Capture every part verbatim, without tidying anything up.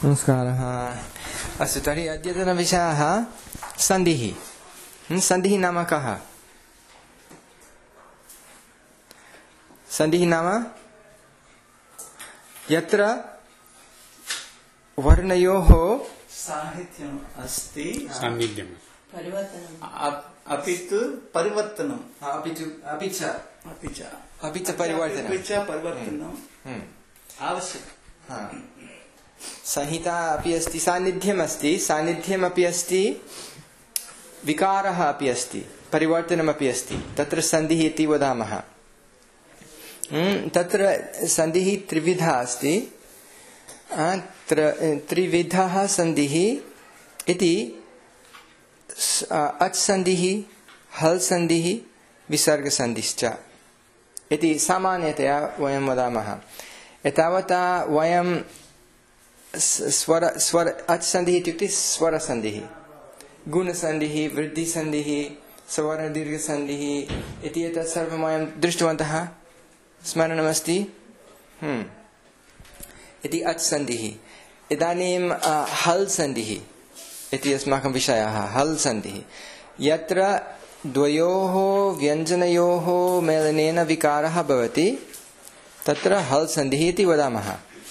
नमस्कारः। अस्तु, तर्हि अद्यतनविषयः सन्धिः। सन्धिः नाम कः? सन्धिः नाम यत्र वर्णयोः साहित्यम् अस्ति, सान्निध्यम्, परिवर्तनम्, अपि तु परिवर्तनम्, अपि च अपि च अपि च अपि च परिवर्तनम्, अपि च परिवर्तनम् आवश्यकम्। संहिता अपि अस्ति, सान्निध्यम् अस्ति, सान्निध्यम् अपि अस्ति, विकारः अपि अस्ति, परिवर्तनमपि अस्ति। तत्र सन्धिः इति वदामः। तत्र सन्धिः त्रिविधा अस्ति। त्रिविधः सन्धिः इति अच् सन्धिः, हल् सन्धिः, विसर्गसन्धिश्च इति सामान्यतया वयं वदामः। एतावता वयं स्वर स्वर अच् सन्धिः इत्युक्ते स्वरसन्धिः, गुणसन्धिः, वृद्धिसन्धिः, सवर्णदीर्घसन्धिः इति एतत् सर्वं वयं दृष्टवन्तः, स्मरणमस्ति इति अच् सन्धिः। इदानीं हल् सन्धिः इति अस्माकं विषयः। हल् सन्धिः यत्र द्वयोः व्यञ्जनयोः मेलनेन विकारः भवति, तत्र हल् सन्धिः इति वदामः।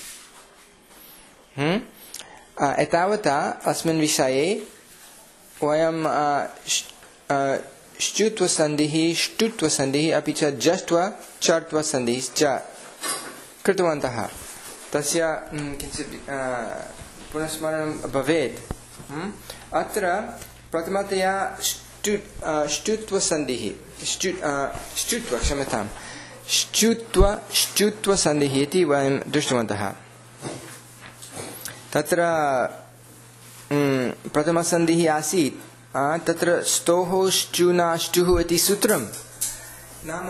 एतावता अस्मिन् विषये वयं श्चुत्वसन्धिः, ष्टुत्वसन्धिः अपि च जष्ट्व चर्त्वसन्धिश्च कृतवन्तः। तस्य किञ्चित् पुनस्मरणं भवेत्। अत्र प्रथमतया ष्टुत्वसन्धिः, ष्टुत्व क्षम्यतां ष्टुत्व ष्टुत्वसन्धिः इति वयं दृष्टवन्तः। तत्र प्रथमसन्धिः आसीत्, तत्र स्तोः श्चुनाष्टुः इति सूत्रं। नाम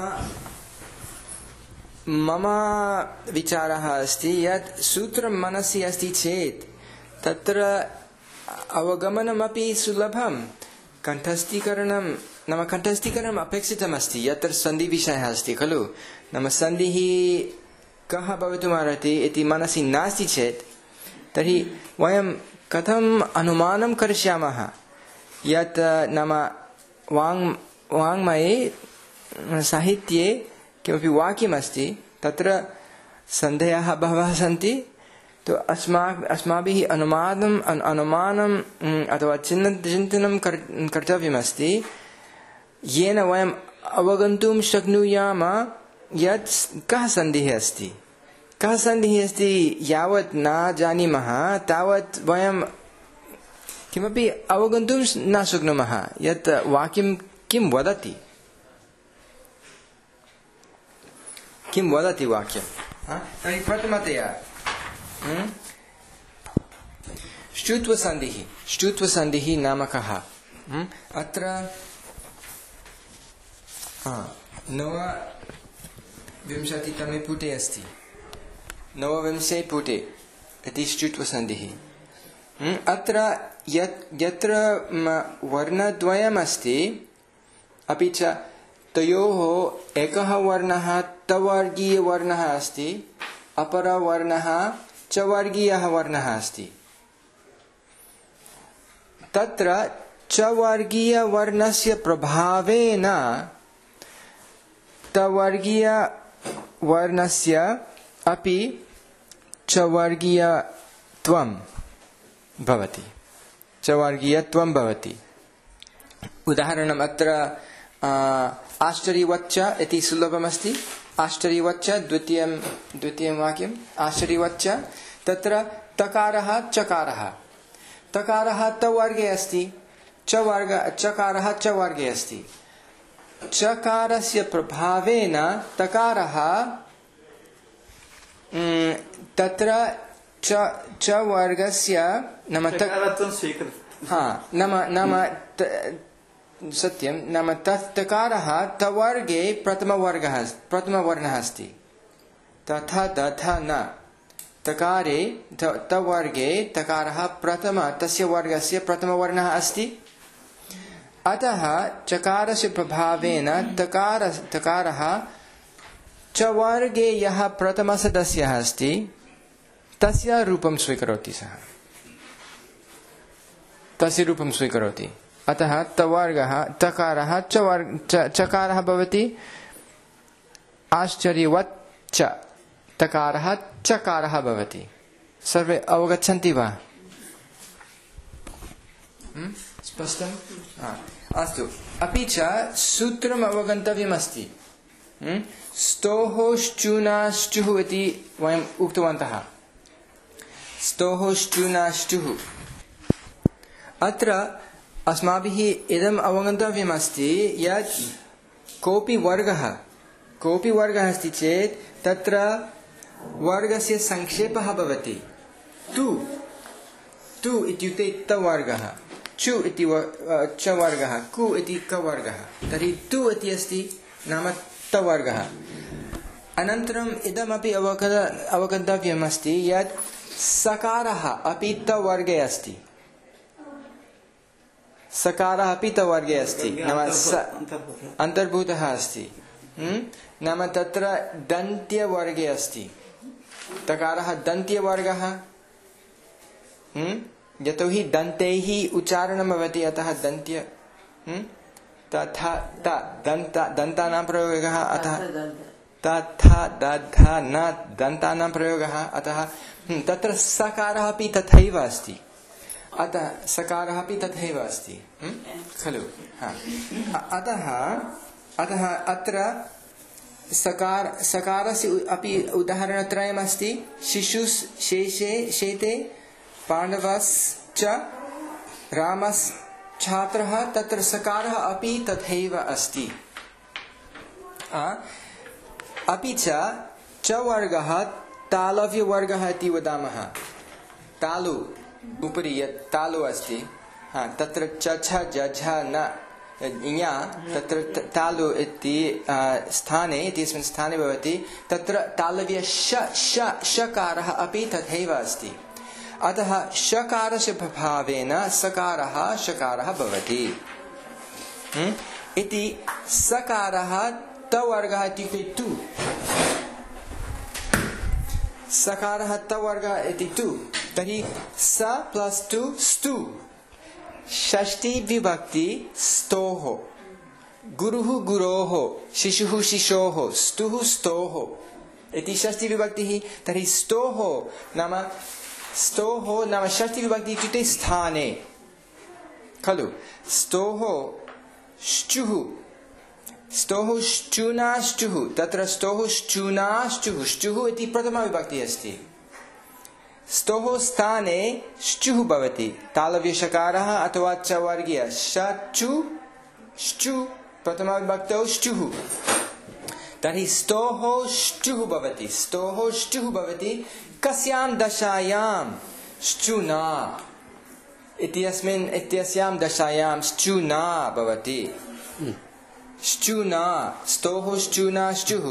मम विचारः अस्ति यत् सूत्रं मनसि अस्ति चेत् तत्र अवगमनमपि सुलभं, कण्ठस्थीकरणं नाम कण्ठस्थीकरणम् अपेक्षितमस्ति यत्र सन्धिविषयः अस्ति खलु। नाम सन्धिः कः भवितुमर्हति इति मनसि नास्ति चेत् तर्हि वयं कथम् अनुमानं करिष्यामः यत् नाम वाङ् वाङ्मये साहित्ये किमपि वाक्यमस्ति, तत्र सन्धयः बहवः सन्ति, तो अस्मा अस्माभिः अनुमानम् अनुमानम् अथवा चिन् चिन्तनं कर्तव्यमस्ति, येन वयम् अवगन्तुं शक्नुयाम यत् कः सन्धिः अस्ति। कः सन्धिः अस्ति यावत् न जानीमः तावत् वयं किमपि अवगन्तुं न शक्नुमः यत् वाक्यं किं वदति, किं वदति वाक्यं। तर्हि प्रथमतया ष्टुत्वसन्धिः। ष्टुत्वसन्धिः नाम कः? अत्र नवविंशतितमे पुटे अस्ति, नवविंशे पुटे इति ष्टुत्वसन्धिः। अत्र यत् यत्र वर्णद्वयमस्ति, अपि च तयोः एकः वर्णः तवर्गीयवर्णः अस्ति, अपरवर्णः चवर्गीयः वर्णः अस्ति। तत्र चवर्गीयवर्णस्य प्रभावेन तवर्गीयवर्णस्य अपि चवर्गीयत्वं भवति, चवर्गीयत्वं भवति। उदाहरणम् अत्र आश्चर्यवच्च इति सुलभमस्ति। आश्चर्यवच्च द्वितीयं द्वितीयं वाक्यम् आश्चर्यवच्च। तत्र तकारः चकारः, तकारः तवर्गे अस्ति, चवर्ग चकारः चवर्गे अस्ति। चकारस्य प्रभावेन तकारः तत्र च चवर्गस्य नाम हाँ नाम नाम सत्यं नाम तत् तकारः तवर्गे प्रथमवर्गः प्रथमवर्णः अस्ति, तथा तथा न तकारे तवर्गे तकारः प्रथम तस्य वर्गस्य प्रथमवर्णः अस्ति। अतः चकारस्य प्रभावेन तकार तकारः चवर्गे यः प्रथमसदस्यः अस्ति तस्य रूपं स्वीकरोति सः तस्य रूपं स्वीकरोति अतः तवर्गः तकारः च वर्ग चकारः भवति आश्चर्यवत् च तकारः चकारः भवति सर्वे अवगच्छन्ति वा स्पष्टं अस्तु अभी च सूत्रम् अवगन्तव्यमस्ति स्तोः श्चूनाश्चुः इति वयम् उक्तवन्तः स्तोः श्चूनाश्चुः अत्र अस्माभिः इदम् अवगन्तव्यमस्ति यत् कोऽपि वर्गः कोऽपि वर्गः अस्ति चेत् तत्र वर्गस्य संक्षेपः भवति तु तु इत्युक्ते तवर्गः चु इति च वर्गः कु इति कवर्गः तर्हि तु इति अस्ति नाम तवर्गः अनन्तरम् इदमपि अवगत अवगन्तव्यमस्ति यत् सकारः अपि तवर्गे अस्ति सकारः अपि तवर्गे अस्ति नाम अन्तर्भूतः अस्ति नाम तत्र दन्त्यवर्गे अस्ति तकारः दन्त्यवर्गः यतोहि दन्तैः उच्चारणं भवति अतः दन्त्य तथा त दन्त दन्तानां प्रयोगः अतः तथा दधा न दन्तानां प्रयोगः अतः तत्र सकारः अपि तथैव अस्ति अतः सकारः अपि तथैव अस्ति खलु अतः अतः अत्र सकार सकारस्य अपि उदाहरणत्रयम् अस्ति शिशुस् शेषे शेते पाण्डवश्च रामश्छात्रः तत्र सकारः अपि तथैव अस्ति अपि च च वर्गः तालव्यवर्गः इति वदामः तालु उपरि यत् तालु अस्ति तत्र च छ ज झ न ञ तत्र तालु इति स्थाने इत्यस्मिन् स्थाने भवति तत्र तालव्य श श शकारः अपि तथैव अस्ति अतः शकारस्य प्रभावेन सकारः शकारः भवति इति सकारः तवर्गः इत्युक्ते तु सकारः तवर्गः इति तु तर्हि स प्लस् टु स्तु षष्ठी विभक्ति स्तोः गुरुः गुरोः शिशुः शिशोः स्तुः स्तोः इति षष्ठी विभक्तिः तर्हि स्तोः नाम स्तोः नाम षष्ठी विभक्ति इत्युक्ते स्थाने खलु स्तोः श्चुः स्तोः श्चूनाश्चुः तत्र स्तोः श्चूनाश्चुः श्चुः इति प्रथमा विभक्तिः अस्ति स्तोः स्थाने श्चुः भवति तालव्यषकारः अथवा च वर्गीय शचु श्चु प्रथमा विभक्तौ श्चुः तर्हि स्तोः श्चुः भवति स्तोः श्चुः भवति कस्यां दशायां श्चुना इत्यस्मिन् इत्यस्यां दशायां श्चुना भवति श्चुना स्तोः श्चुना श्चुः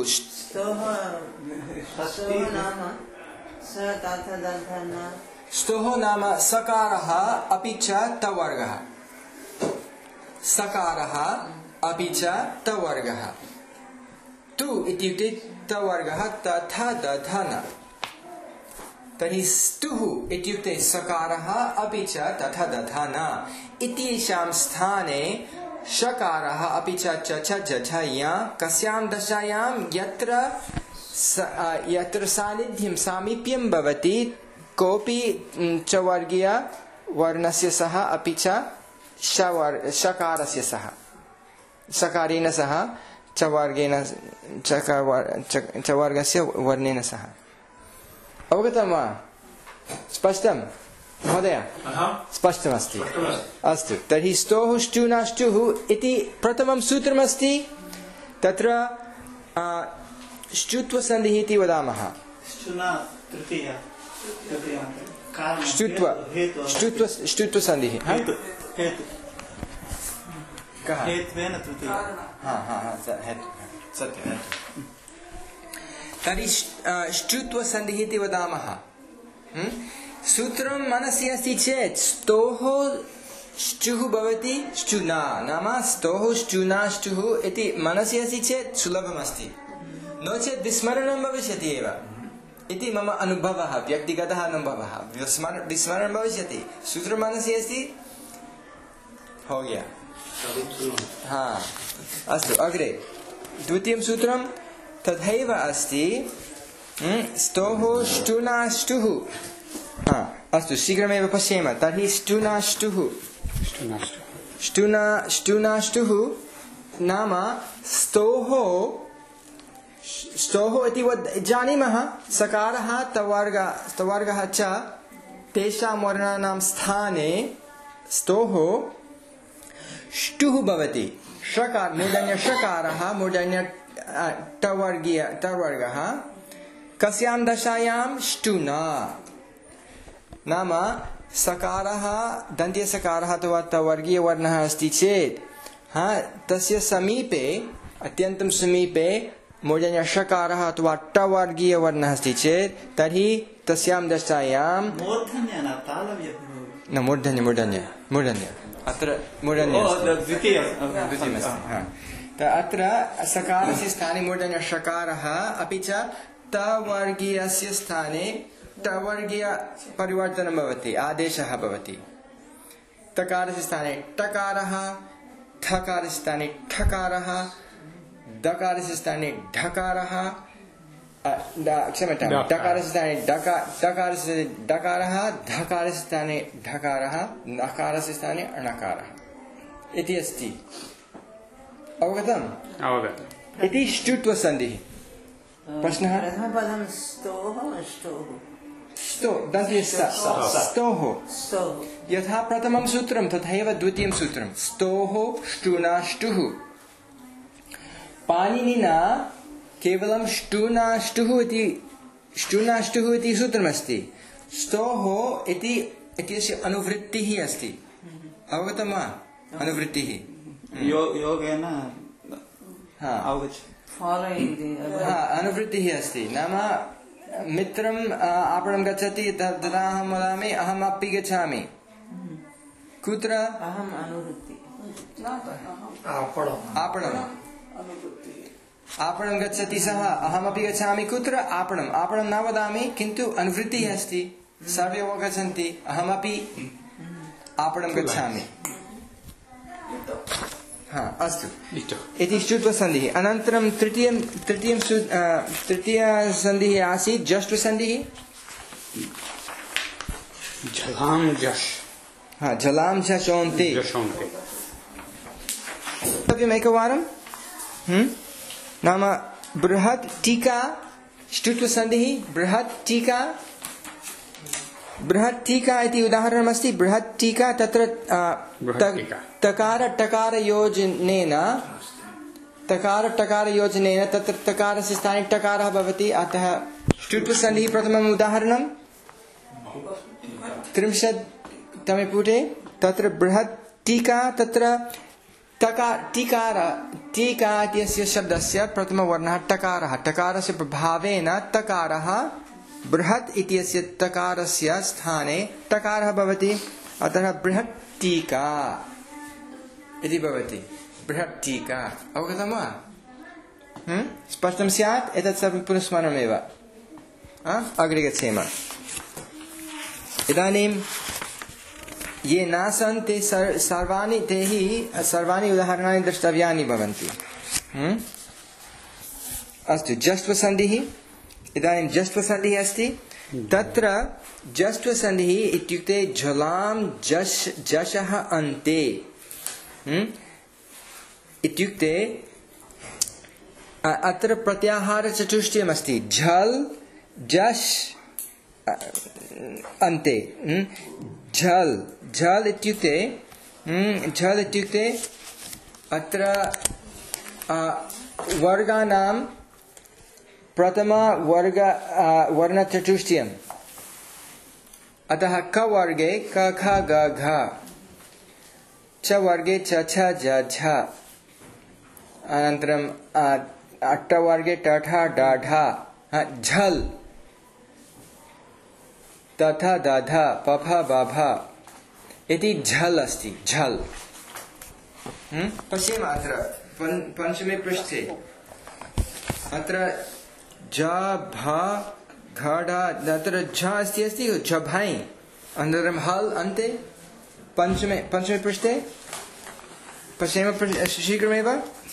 स्तोः नाम सकारः अपि च तवर्गः सकारः अपि च तवर्गः तु इत्युक्ते तवर्गः तथा दधा न तर्हि स्तुः इत्युक्ते सकारः अपि च तथा दधा न इत्येषां स्थाने शकारः अपि च च छ ज झ य कस्यां दशायां यत्र यत्र सान्निध्यं सामीप्यं भवति कोऽपि च वर्गीय वर्णस्य सह अपि च शकारस्य सह शकारेण सह च वर्गेण च वर्गस्य वर्णेन सह अवगतं वा स्पष्टं महोदय स्पष्टमस्ति अस्तु तर्हि स्तोः श्चूनाश्चुः इति प्रथमं सूत्रमस्ति तत्र श्चुत्वसन्धिः इति वदामः श्चुत्व श्चुत्व श्चुत्वसन्धिः सत्यं तर्हि श्चुत्वसन्धिः इति वदामः सूत्रं मनसि अस्ति चेत् स्तोः श्चुः भवति श्चुना नाम स्तोः श्चुनाश्चुः इति मनसि अस्ति चेत् सुलभमस्ति नो चेत् विस्मरणं भविष्यति एव इति मम अनुभवः, व्यक्तिगतः अनुभवः। विस्मरण विस्मरणं भविष्यति। सूत्रं मनसि अस्ति? हो गया। हाँ, अस्तु अग्रे द्वितीयं सूत्रं तथैव अस्ति। स्तोः ष्टुनाष्टुः। हाँ, अस्तु शीघ्रमेव पश्येम। तर्हि ष्टुनाष्टुः ष्टुना ष्टुनाष्टुः नाम स्तोः स्तोः इति वद् जानीमः। सकारः तवर्गः तवर्गः च तेषां वर्णानां स्थाने स्तोः ष्टुः भवति। षकार मूर्धन्य षकारः मूर्धन्य टवर्गीय टवर्गः कस्यां दशायां ष्टुना नाम सकारः दन्त्यसकारः अथवा तवर्गीय वर्णः अस्ति चेत् हाँ तस्य समीपे अत्यन्तं समीपे मूर्धन्य षकारः अथवा टवर्गीय वर्णः अस्ति चेत् तर्हि तस्यां दशायां मूर्धन्य न तालव्य न मूर्धन्य मूर्धन्य मूर्धन्य अत्र मूर्धन्य अत्र सकारस्य स्थाने मूर्धन्य षकारः अपि च तवर्गीयस्य स्थाने टवर्गीय परिवर्तनं भवति, आदेशः भवति। तकारस्य स्थाने टकारः, ठकारस्य स्थाने ठकारः, दकारस्य स्थाने ढकारः, क्षम्यतां डकारस्य स्थाने डकारस्य डकारः, धकारस्य स्थाने ढकारः, नकारस्य स्थाने अणकारः इति अस्ति। अवगतम्? अवगतम्। इति ष्टुत्वसन्धिः। प्रश्नः? प्रथमपदं स्तोः ष्टोः स्तो स्तोः यथा प्रथमं सूत्रं तथैव द्वितीयं सूत्रं स्तोः ष्टुनाष्टुः। पाणिनिना केवलं ष्टुनाष्टुः इति ष्टुनाष्टुः इति सूत्रमस्ति। स्तोः इति इत्यस्य अनुवृत्तिः अस्ति। अवगतं वा? अनुवृत्तिः योगेन अनुवृत्तिः अस्ति। नाम मित्रम् आपणं गच्छति तदा अहं वदामि अहम् अपि गच्छामि। कुत्र? अहम् अनुवृत्ति आपणम् आपणं गच्छति सः, अहमपि गच्छामि। कुत्र? आपणम् आपणं न वदामि किन्तु अनुवृत्तिः अस्ति। सर्वे गच्छन्ति, अहमपि आपणं गच्छामि। हाँ अस्तु इति ष्टुत्वसन्धिः। अनन्तरं तृतीयं तृतीयं तृतीयसन्धिः आसीत् जष्ट्वसन्धिः। झलां झष् हाँ झलां झषोन्ते एकवारं नाम बृहत् टीका ष्टुत्वसन्धिः। बृहत् टीका बृहत् टीका इति उदाहरणमस्ति। बृहत् टीका तत्र तकार टकार योजनेन तकार टकार योजनेन तत्र तकारस्य स्थाने टकारः भवति। अतः ष्टुत्वसन्धिः प्रथमम् उदाहरणं त्रिंशत्तमे पुटे तत्र बृहत् टीका तत्र टकार टीकार टीका इत्यस्य शब्दस्य प्रथमवर्णः टकारः। टकारस्य प्रभावेन तकारः बृहत् इत्यस्य तकारस्य स्थाने टकारः भवति। अतः बृहत् टीका इति भवति। बृहत् टीका अवगतं वा? स्पष्टं स्यात्? एतत् सर्वं पुनस्मरणमेव। अग्रे गच्छेम। इदानीं ये न सन्ति सर्वाणि ते हि सर्वाणि उदाहरणानि द्रष्टव्यानि भवन्ति। अस्तु जष्ट्वसन्धिः। इदानीं जष्ट्वसन्धिः अस्ति। तत्र जष्ट्वसन्धिः इत्युक्ते झलां जश् जशः अन्ते इत्युक्ते अत्र प्रत्याहारचतुष्टयमस्ति। झल् झष् अन्ते झल् झल् इत्युक्ते झल् इत्युक्ते अत्र वर्गाणां प्रथम वर्ग वर्णचतुष्टयम्। अतः क वर्गे क ख ग घ, च वर्गे च छ ज झ, अनन्तरं अट्ट वर्गे ट ठ ड ढ, झल् तथ द ध प फ ब भ इति झल् अस्ति। झल् पश्येम अत्र पञ्चमे पृष्ठे अत्र ज भ घाढा तत्र झ अस्ति अस्ति झभाई अनन्तरं हल् अन्ते पञ्चमे पञ्चमे पृष्ठे पश्येम शीघ्रमेव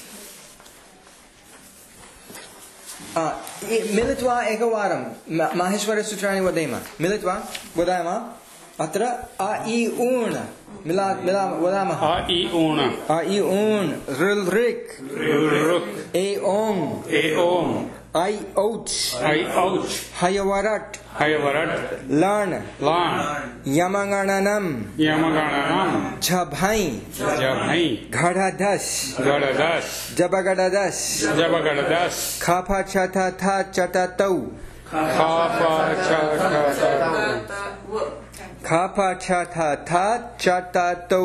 मिलित्वा एकवारं माहेश्वरसूत्राणि वदेम मिलित्वा वदामः अत्र अ इ ऊण् मिला मिला वदामः अ इ ऊण् अ इ ऊण् ऋल् ऋक् ऋक् ए ओं ए ओं ऐ औच् ऐ औच् हयवरट् हयवरट् लण् लान् यमगणनं यमगणनं झभै झभै घढधस् गडदस् जबगडदस् जबगडदस् खफ छथ थ चटतौ खप छ खफ छथ थ चटतौ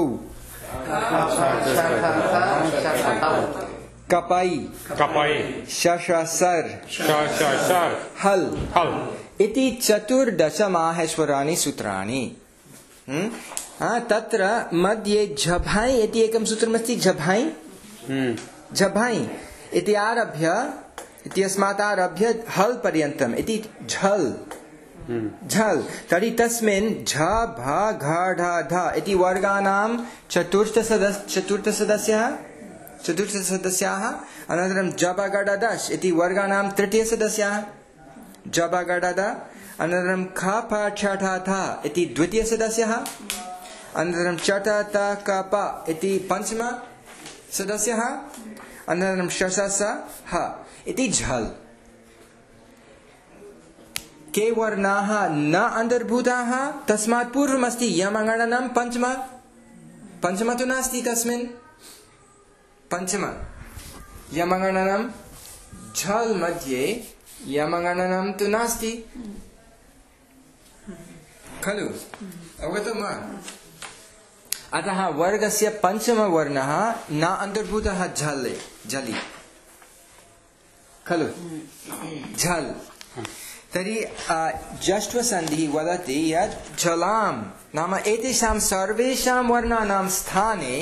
कपै कपै शशसर् शशसर् हल् हल् इति चतुर्दश माहेश्वराणि सूत्राणि तत्र मध्ये झभै इति एकं सूत्रमस्ति झभै झभै इति आरभ्य इत्यस्मात् आरभ्य हल् पर्यन्तम् इति झल् झल् तर्हि तस्मिन् झ भ घ ढ ध इति वर्गाणां चतुर्थ चतुर्थसदस्यः चतुर्थसदस्याः अनन्तरं जबगडदश् इति वर्गाणां तृतीयसदस्याः जबगडद अनन्तरं ख फ छ ठ थ इति द्वितीयसदस्यः अनन्तरं चट त क प इति पञ्चमसदस्यः अनन्तरं शश स ह इति झल् के वर्णाः न अन्तर्भूताः तस्मात् पूर्वमस्ति यमगणनं पञ्चम पञ्चम तु नास्ति तस्मिन् पञ्चम यमगणनं झल् मध्ये यमगणनं तु नास्ति खलु अवगतं वा अतः वर्गस्य पञ्चमवर्णः न अन्तर्भूतः झल् झलि खलु झल् तर्हि जष्ट्वसन्धिः वदति यत् झलां नाम एतेषां सर्वेषां वर्णानां स्थाने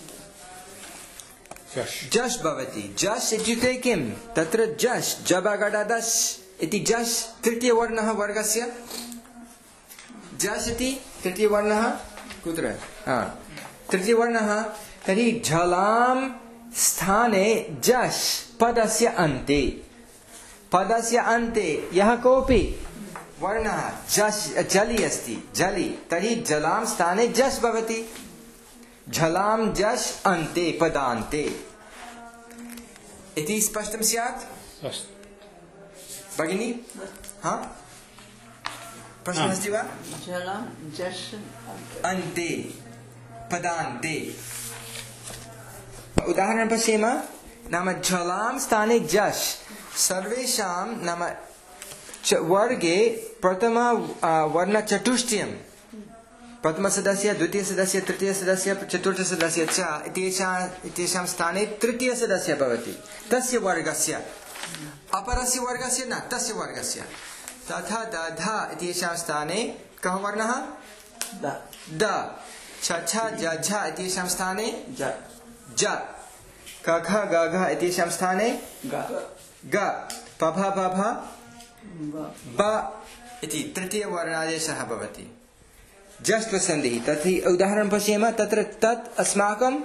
जश् भवति जश् इत्युक्ते किं तत्र जश् जबगडदश् इति जश् तृतीयवर्णः वर्गस्य जश् इति तृतीयवर्णः कुत्र तृतीयवर्णः तर्हि झलां स्थाने जश् पदस्य अन्ते पदस्य अन्ते यः कोऽपि वर्णः जश् जलि अस्ति जलि तर्हि जलां स्थाने जश् भवति झलां जश् अन्ते पदान्ते इति स्पष्टं स्यात् भगिनी हाँ प्रश्नः अस्ति वा जलं जश् अन्ते पदान्ते उदाहरणं पश्येम नाम झलां स्थाने जश् सर्वेषां नाम वर्गे प्रथम वर्णचतुष्टयं प्रथमसदस्य द्वितीयसदस्य तृतीयसदस्य चतुर्थसदस्य च इत्येषां स्थाने तृतीयसदस्य भवति तस्य वर्गस्य अपरस्य वर्गस्य न तस्य वर्गस्य तथा दध इत्येषां स्थाने कः वर्णः द छ छ ज झ इत्येषां स्थाने ज ज क ख ग घ इत्येषां स्थाने ग प फ प फ ब इति तृतीयवर्णादेशः भवति जष्ट्वसन्धिः तर्हि उदाहरणं पश्येम तत्र तत् अस्माकं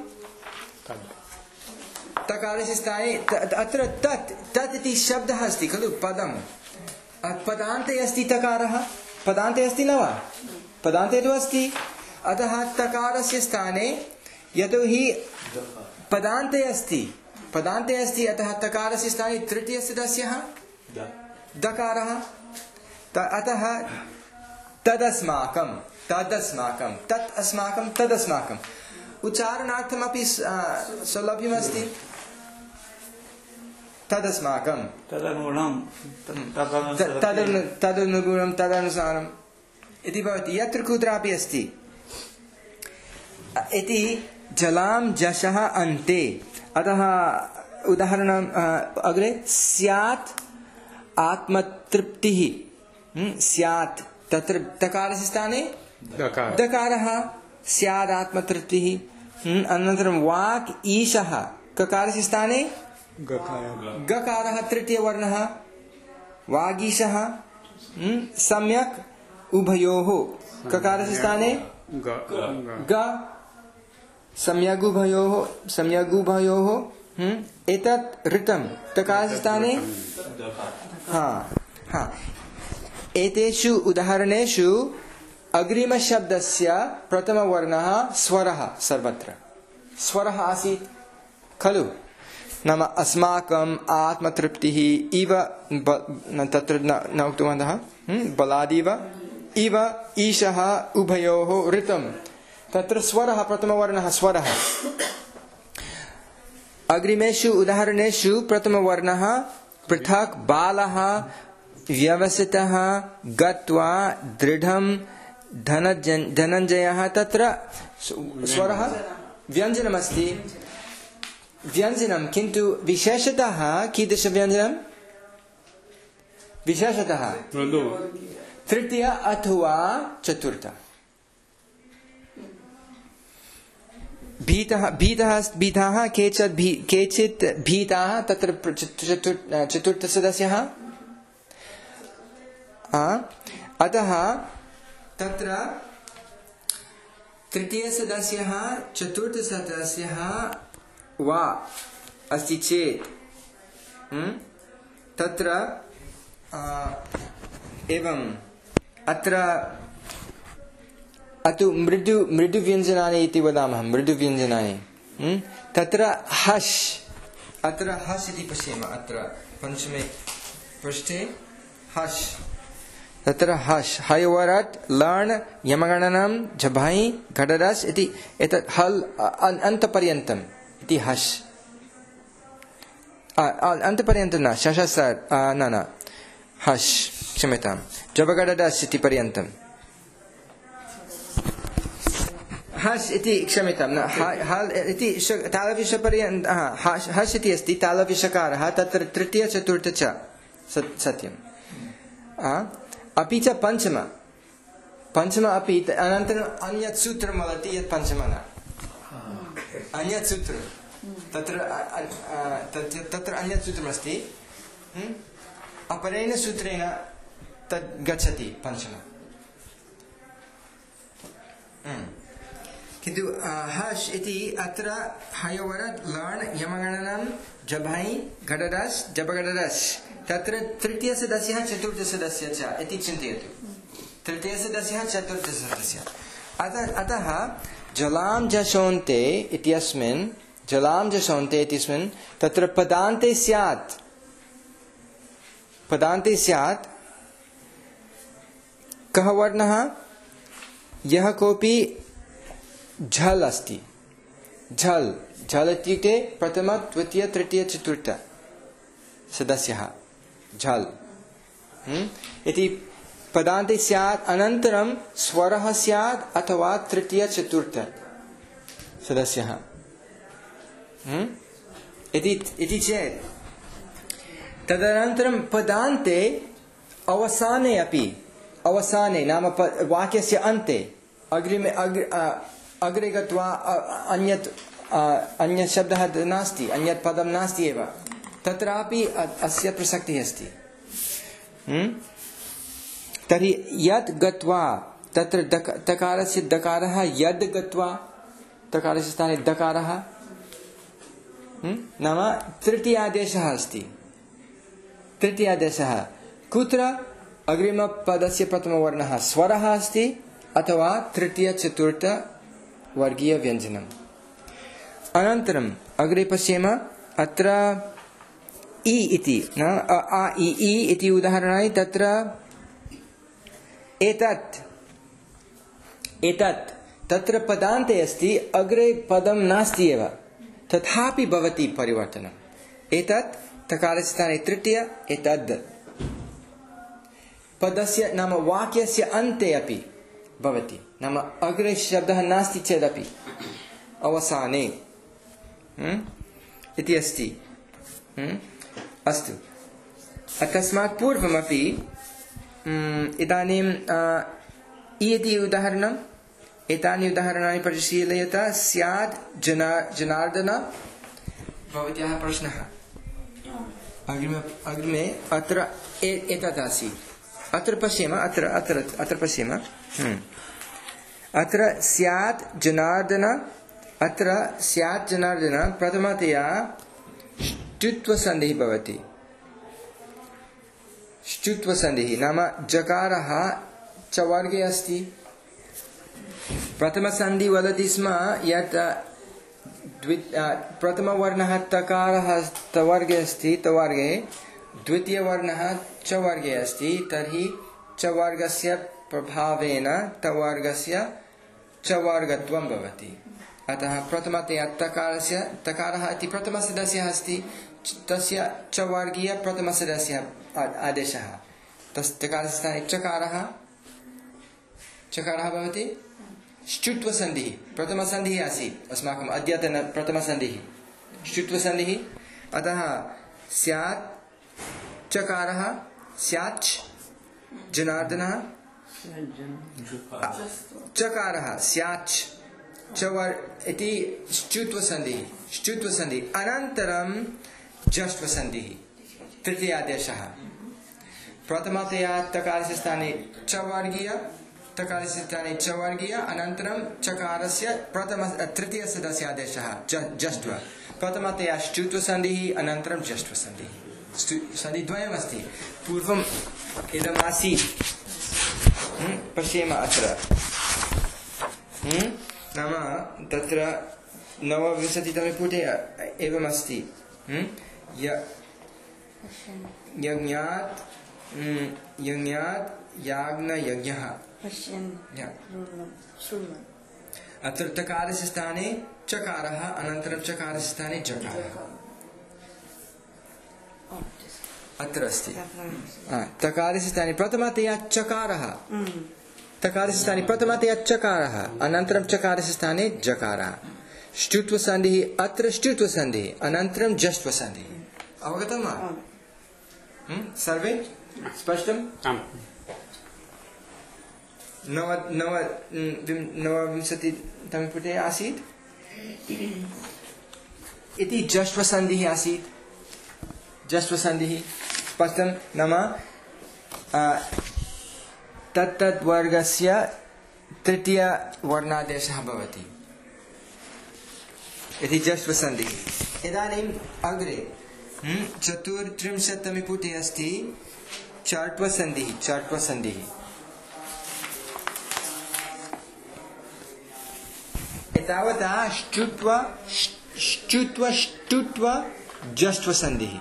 तकारस्य स्थाने अत्र तत् तत् इति शब्दः अस्ति खलु पदं पदान्ते अस्ति तकारः पदान्ते अस्ति न वा पदान्ते तु अस्ति अतः तकारस्य स्थाने यतोहि पदान्ते अस्ति पदान्ते अस्ति अतः तकारस्य स्थाने तृतीयसदस्यः दकारः अतः तदस्माकं तदस्माकं तत् अस्माकं तदस्माकम् उच्चारणार्थमपि सौलभ्यमस्ति तदस्माकं तदनुगुणं तदनुगुणं तदनुसारम् इति भवति यत्र कुत्रापि अस्ति इति जलां जशः अन्ते अतः उदाहरणम् अग्रे स्यात् आत्मतृप्तिः स्यात् तत्र तकारस्य स्थाने दकारः स्यात् आत्मतृप्तिः अनन्तरं वाक् ईशः ककारस्य स्थाने गकारः तृतीयवर्णः वागीशः हम्म, सम्यक् उभयोः ककारस्य स्थाने ग सम्यगुभयोः सम्यगुभयोः हम्म, एतत् ऋतं तकारस्य स्थाने हाँ हाँ एतेषु उदाहरणेषु अग्रिमशब्दस्य प्रथमवर्णः स्वरः सर्वत्र स्वरः आसीत् खलु नाम अस्माकम् आत्मतृप्तिः इव तत्र न उक्तवन्तः बलादिव इव ईशः उभयोः ऋतं तत्र स्वरः प्रथमवर्णः स्वरः अग्रिमेषु उदाहरणेषु प्रथमवर्णः पृथक् बालः व्यवसितः गत्वा दृढं धनञ्जयः तत्र स्वरः व्यञ्जनमस्ति व्यञ्जनं किन्तु विशेषतः कीदृशव्यञ्जनं विशेषतः तृतीय अथवा चतुर्थ भीतः भीतः भीताः केचित् भी केचित् भीताः तत्र चतुर्थसदस्यः अतः तत्र तृतीयसदस्यः चतुर्थसदस्यः वा अस्ति चेत् तत्र एवं अत्र अतु मृदु मृदुव्यञ्जनानि इति वदामः मृदुव्यञ्जनानि तत्र हश् अत्र हश् इति पश्येम अत्र पञ्चमे पृष्ठे हश् तत्र हश् हयवरट् लण् यमगणनं झभाई घटरस् इति एतत् हल् अन्तपर्यन्तम् इति हश् अन्तपर्यन्तं न शशसर् न न हश् क्षम्यतां जबगडदस् इति पर्यन्तम् हश् इति क्षम्यतां न हल् इति तालव्यषपर्यन्त हश् इति अस्ति तालव्यषकारः तत्र तृतीय चतुर्थ च सत्यम् अपि च पञ्चम पञ्चम अपि अनन्तरम् अन्यत् सूत्रं वदति यत् पञ्चम न अन्यत् सूत्रं तत्र तत्र अन्यत् सूत्रमस्ति अपरेण सूत्रेण तद् गच्छति पञ्चम किन्तु हश् इति अत्र हयवरट् लण् यमगणनं जभै घटरस् जबगडरस् तत्र तृतीयसदस्यः चतुर्थसदस्यः च इति चिन्तयतु तृतीयसदस्यः चतुर्थसदस्यः अतः अतः जलां जशोन्ते इत्यस्मिन् जलां जशोन्ते इत्यस्मिन् तत्र पदान्ते स्यात् पदान्ते स्यात् कः वर्णः यः कोऽपि झल् अस्ति झल् झल् इत्युक्ते प्रथम द्वितीय तृतीय चतुर्थ सदस्यः झल् इति पदान्ते स्यात् अनन्तरं स्वरः स्यात् अथवा तृतीय चतुर्थ सदस्यः इति इति चेत् तदनन्तरं पदान्ते अवसाने अपि अवसाने नाम वाक्यस्य अन्ते अग्रिमे अग्रे अग्रे गत्वा अन्यत् अन्यत् शब्दः नास्ति अन्यत् पदं नास्ति एव तत्रापि अस्य प्रसक्तिः अस्ति तर्हि यत् गत्वा तत्र तकारस्य दकारः यद् गत्वा तकारस्य स्थाने दकारः नाम तृतीयादेशः अस्ति तृतीयादेशः कुत्र अग्रिमपदस्य प्रथमवर्णः स्वरः अस्ति अथवा तृतीय चतुर्थ वर्गीय व्यञ्जनम् अनन्तरम् अग्रे पश्येम अत्र इ इति न आ इ इ इति उदाहरणानि तत्र एतत् एतत् तत्र पदान्ते अस्ति अग्रे पदं नास्ति एव तथापि भवति परिवर्तनम् एतत् तकारस्य स्थाने तृतीय एतद् पदस्य नाम वाक्यस्य अन्ते अपि भवति नाम अग्रे शब्दः नास्ति चेदपि अवसाने इति अस्ति अस्तु तस्मात् पूर्वमपि इदानीं इति उदाहरणम् एतानि उदाहरणानि परिशीलयत स्यात् जना जनार्दन भवत्याः प्रश्नः अग्रिमे अग्रिमे अत्र एतत् आसीत् अत्र पश्येम अत्र अत्र अत्र पश्येम अत्र स्यात् जनार्दन अत्र स्यात् जनार्दन प्रथमतया ष्टुत्वसन्धिः भवति ष्टुत्वसन्धिः नाम जकारः च वर्गे अस्ति प्रथमसन्धि वदति स्म यत् प्रथमवर्णः तकारः तवर्गे अस्ति तवर्गे द्वितीयवर्णः च वर्गे अस्ति तर्हि च वर्गस्य प्रभावेन तवर्गस्य च वर्गत्वं भवति अतः प्रथमतया तकारस्य तकारः इति प्रथमसदस्यः अस्ति तस्य च वर्गीय प्रथमसदस्यः आदेशः तस्य तकारस्य स्थाने चकारः चकारः भवति ष्टुत्वसन्धिः प्रथमसन्धिः आसीत् अस्माकम् अद्यतन प्रथमसन्धिः ष्टुत्वसन्धिः अतः स्यात् चकारः स्याच् जनार्दनः चकारः स्याच् चवर् इति ष्टुत्वसन्धिः ष्टुत्वसन्धिः अनन्तरं जष्ट्वसन्धिः तृतीयादेशः प्रथमतया तकारस्य स्थाने च वर्गीय तकारस्य स्थाने च वर्गीय अनन्तरं चकारस्य प्रथम तृतीयसदस्य आदेशः जष्ट्व प्रथमतया ष्टुत्वसन्धिः अनन्तरं जष्ट्वसन्धिः सन्धिद्वयमस्ति पूर्वम् इदमासीत् पश्येम अत्र नाम तत्र नवविंशतितमे पुटे एवमस्ति यज्ञात् यज्ञात् याज्ञयज्ञः अत्र तकारस्य स्थाने चकारः अनन्तरं चकारस्य स्थाने जकारः अत्र अस्ति तकारस्य स्थाने प्रथमतया चकारः तकारस्य स्थाने प्रथमतया चकारः अनन्तरं चकारस्य स्थाने जकारः ष्टुत्वसन्धिः अत्र ष्टुत्वसन्धिः अनन्तरं जष्ट्वसन्धिः अवगतं वा सर्वे स्पष्टं नव नव नवविंशतितमे पुटे आसीत् इति जष्ट्वसन्धिः आसीत् जष्ट्वसन्धिः स्पष्टं नाम तत्तद् वर्गस्य तृतीयवर्णादेशः भवति इति जष्ट्वसन्धिः इदानीम् अग्रे चतुर्त्रिंशत्तमे पुटे अस्ति चाट्वसन्धिः चाट्वसन्धिः एतावता ष्टुत्व ष्टुत्व ष्टुत्व जष्ट्वसन्धिः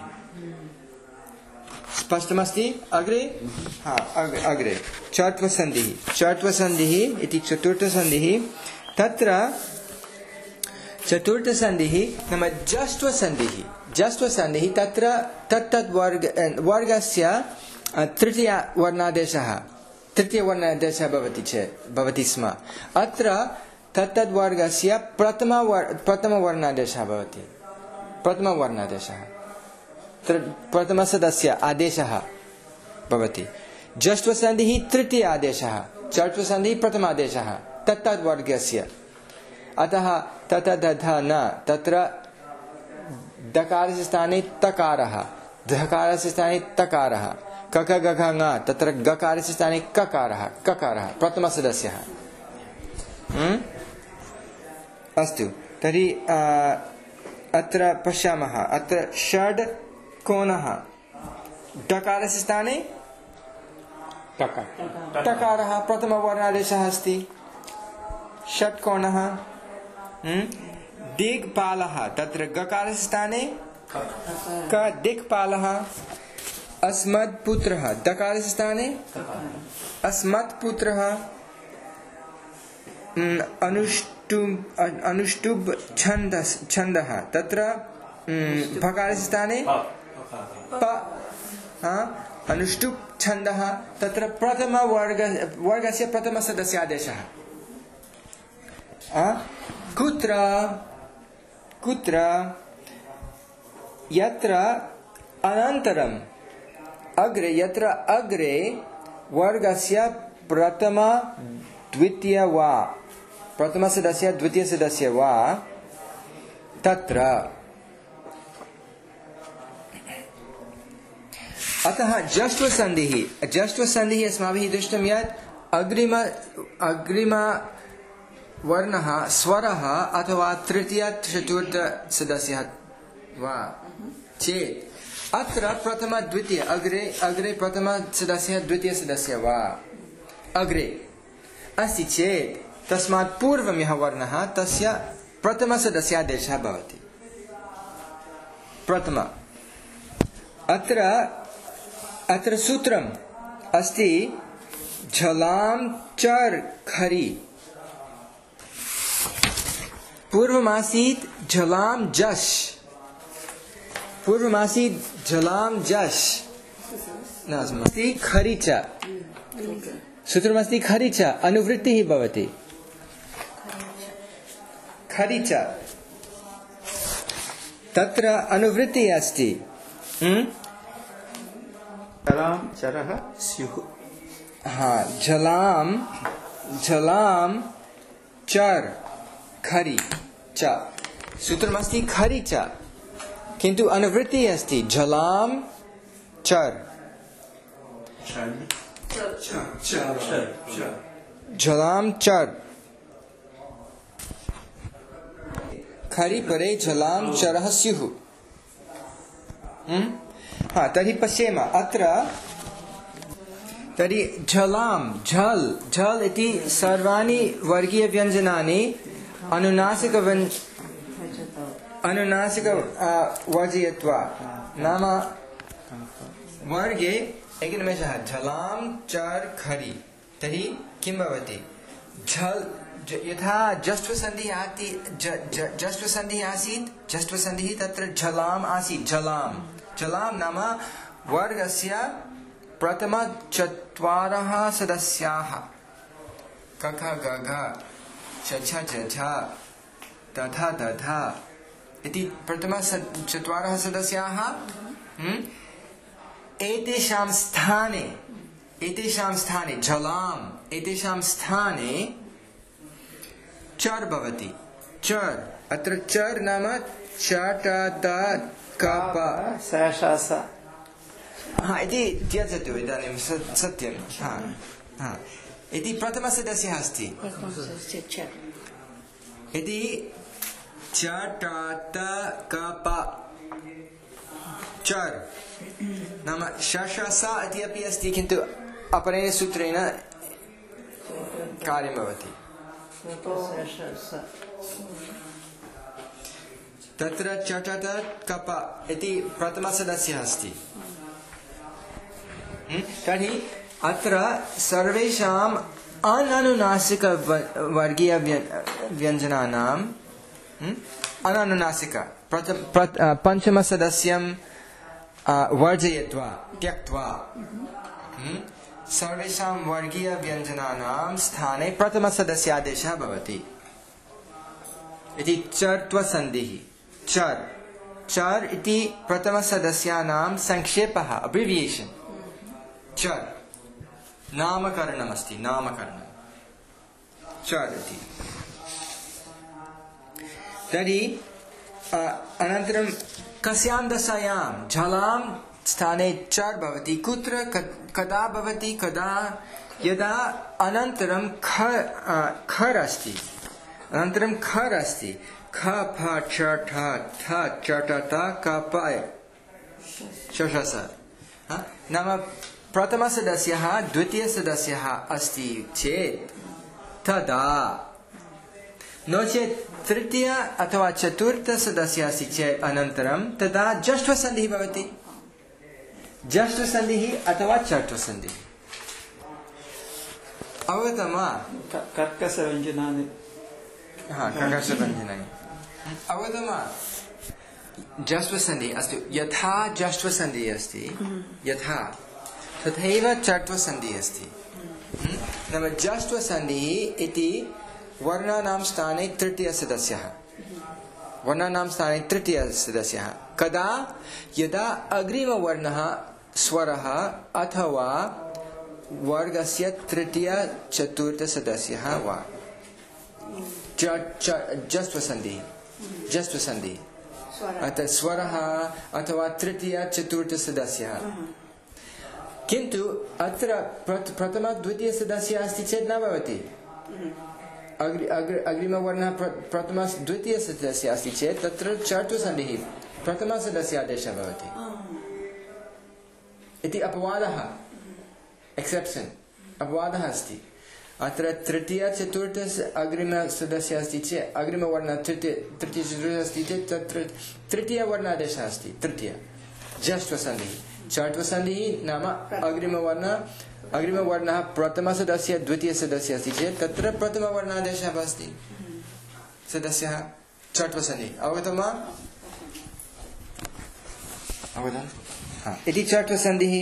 स्पष्टमस्ति अग्रे हाँ अग्रे चट्वसन्धिः चट्वसन्धिः इति चतुर्थसन्धिः तत्र चतुर्थसन्धिः नाम जष्ट्वसन्धिः जष्ट्वसन्धिः तत्र तत्तद् वर्ग वर्गस्य तृतीयवर्णादेशः तृतीयवर्णादेशः भवति चेत् भवति स्म अत्र तत्तद् वर्गस्य प्रथम प्रथमवर्णादेशः भवति प्रथमवर्णादेशः प्रथमसदस्य आदेशः भवति जष्ट्वसन्धिः तृतीय आदेशः चट्वसन्धिः प्रथमादेशः तत्तद् वर्गस्य अतः ततदध न तत्र दकारस्य स्थाने तकारः धकारस्य स्थाने तकारः कक गघ ङ तत्र गकारस्य स्थाने ककारः ककारः प्रथमसदस्यः अस्तु तर्हि अत्र पश्यामः अत्र षड् कोणः डकारस्य स्थाने टकारः प्रथमवर्णादेशः अस्ति षट्कोणः दिक्पालः तत्र गकारस्य स्थाने क दिक्पालः अस्मत्पुत्रः दकारस्य स्थाने अस्मत्पुत्रः अनुष्टुब अनुष्टुब छन्दः छन्दः तत्र भकारस्य स्थाने प अनुष्टुप छन्दः तत्र प्रथम वर्ग वर्गस्य प्रथमसदस्य आदेशः कुत्र कुत्र यत्र अनन्तरम् अग्रे यत्र अग्रे वर्गस्य प्रथम द्वितीय वा प्रथमसदस्य द्वितीयसदस्य वा तत्र अतः जष्ट्वसन्धिः जष्ट्वसन्धिः अस्माभिः दृष्टं यत् अग्रिम अग्रिम वर्णः स्वरः अथवा तृतीय चतुर्थ सदस्यः वा चेत् अत्र प्रथम द्वितीय अग्रे अग्रे प्रथम सदस्यः द्वितीय सदस्यः वा अग्रे अस्ति चेत् तस्मात् पूर्वं यः वर्णः तस्य प्रथम सदस्यादेशः भवति। प्रथम अत्र अत्र सूत्रम् अस्ति झलां चर् खरि पूर्वमासीत् झलां जश् पूर्वमासीत् झलां जश् नास्ति खरि च सूत्रमस्ति खरि च अनुवृत्तिः भवति खरि च तत्र अनुवृत्तिः अस्ति झलां चरः स्युः। हाँ झलां झलां चर् खरि च सूत्रमस्ति खरि च किन्तु अनुवृत्तिः अस्ति झलां चर् झलां चर् खरि परे झलां चरः स्युः। हाँ तर्हि पश्येम अत्र तर्हि झलां झल् झल् इति सर्वाणि वर्गीयव्यञ्जनानि अनुनासिक अनुनासिक वर्जयित्वा नाम वर्गे एकनिमेषः झलां चर् खरि तर्हि किं भवति झल् यथा जष्ट्वसन्धिः आति जष्ट्वसन्धिः आसीत् जष्ट्वसन्धिः तत्र झलाम् आसीत् झलां झलां नाम वर्गस्य प्रथम चत्वारः सदस्याः कख गघ छछ झझ तथा दधा इति प्रथम चत्वारः सदस्याः एतेषां स्थाने एतेषां स्थाने झलाम् एतेषां स्थाने चर् भवति चर् अत्र चर् नाम चट त कप सशास हाँ इति त्यजतु इदानीं सत्यं हाँ हाँ इति प्रथमसदस्यः अस्ति इति चट त कप चर् नाम शशास इति अपि अस्ति किन्तु अपरेण सूत्रेण कार्यं भवति तत्र चटत कप इति प्रथमसदस्यः अस्ति। तर्हि अत्र सर्वेषाम् अननुनासिक वर्गीय व्यञ्जनानां अननुनासिक पञ्चमसदस्यं वर्जयित्वा त्यक्त्वा सर्वेषां वर्गीय व्यञ्जनानां स्थाने प्रथमसदस्यादेशः भवति इति चर्त्वसन्धिः चर् चर् इति प्रथमसदस्यानां संक्षेपः अब्रिवियेशन् चर् नामकरणमस्ति नामकरणं चर् इति तर्हि अनन्तरं कस्यां दशायां झलां स्थाने चर् भवति कुत्र कदा भवति कदा यदा अनन्तरं ख खर् अस्ति अनन्तरं खर् अस्ति ख फ छ ठ थ च ट त क प शशस नाम प्रथमसदस्यः द्वितीयसदस्यः अस्ति चेत् तदा नो चेत् तृतीय अथवा चतुर्थसदस्यः अस्ति चेत् अनन्तरं तदा जष्ट्वसन्धिः भवति जष्ट्वसन्धिः अथवा चट्वसन्धिः अवगतं वा कर्कशव्यञ्जनानि हाँ कर्कशव्यञ्जनानि अवगतं वा जष्ट्वसन्धिः अस्तु यथा जष्ट्वसन्धिः अस्ति यथा तथैव चट्वसन्धिः अस्ति नाम जष्ट्वसन्धिः इति वर्णानां स्थाने तृतीयसदस्यः वर्णानां स्थाने तृतीयसदस्यः कदा यदा अग्रिमवर्णः स्वरः अथवा वर्गस्य तृतीय चतुर्थसदस्यः वा जष्ट्वसन्धिः जष्ट्वसन्धिः अतः स्वरः अथवा तृतीय चतुर्थसदस्यः किन्तु अत्र प्रथ- प्रथम द्वितीय सदस्य अस्ति चेत् न भवति अग्रि अग्र अग्रिमवर्णः प्र- प्रथम द्वितीय सदस्य अस्ति चेत् तत्र चर्त्वसन्धिः प्रथम सदस्यादेशः भवति इति अपवादः एक्सेप्शन् अपवादः अस्ति अत्र तृतीय चतुर्थ अग्रिम सदस्य अस्ति चेत् अग्रिमवर्णः तृतीय तृतीय चतुर्थ अस्ति चेत् तत्र तृतीयवर्णादेशः अस्ति तृतीय ज्येष्ठसन्धिः चर्त्वसन्धिः नाम अग्रिमवर्णः अग्रिमवर्णः प्रथम सदस्य द्वितीय सदस्य अस्ति चेत् तत्र प्रथमवर्णादेशः अस्ति सदस्यः चर्त्वसन्धिः अवगतं वा अवगतं हा इति चर्त्वसन्धिः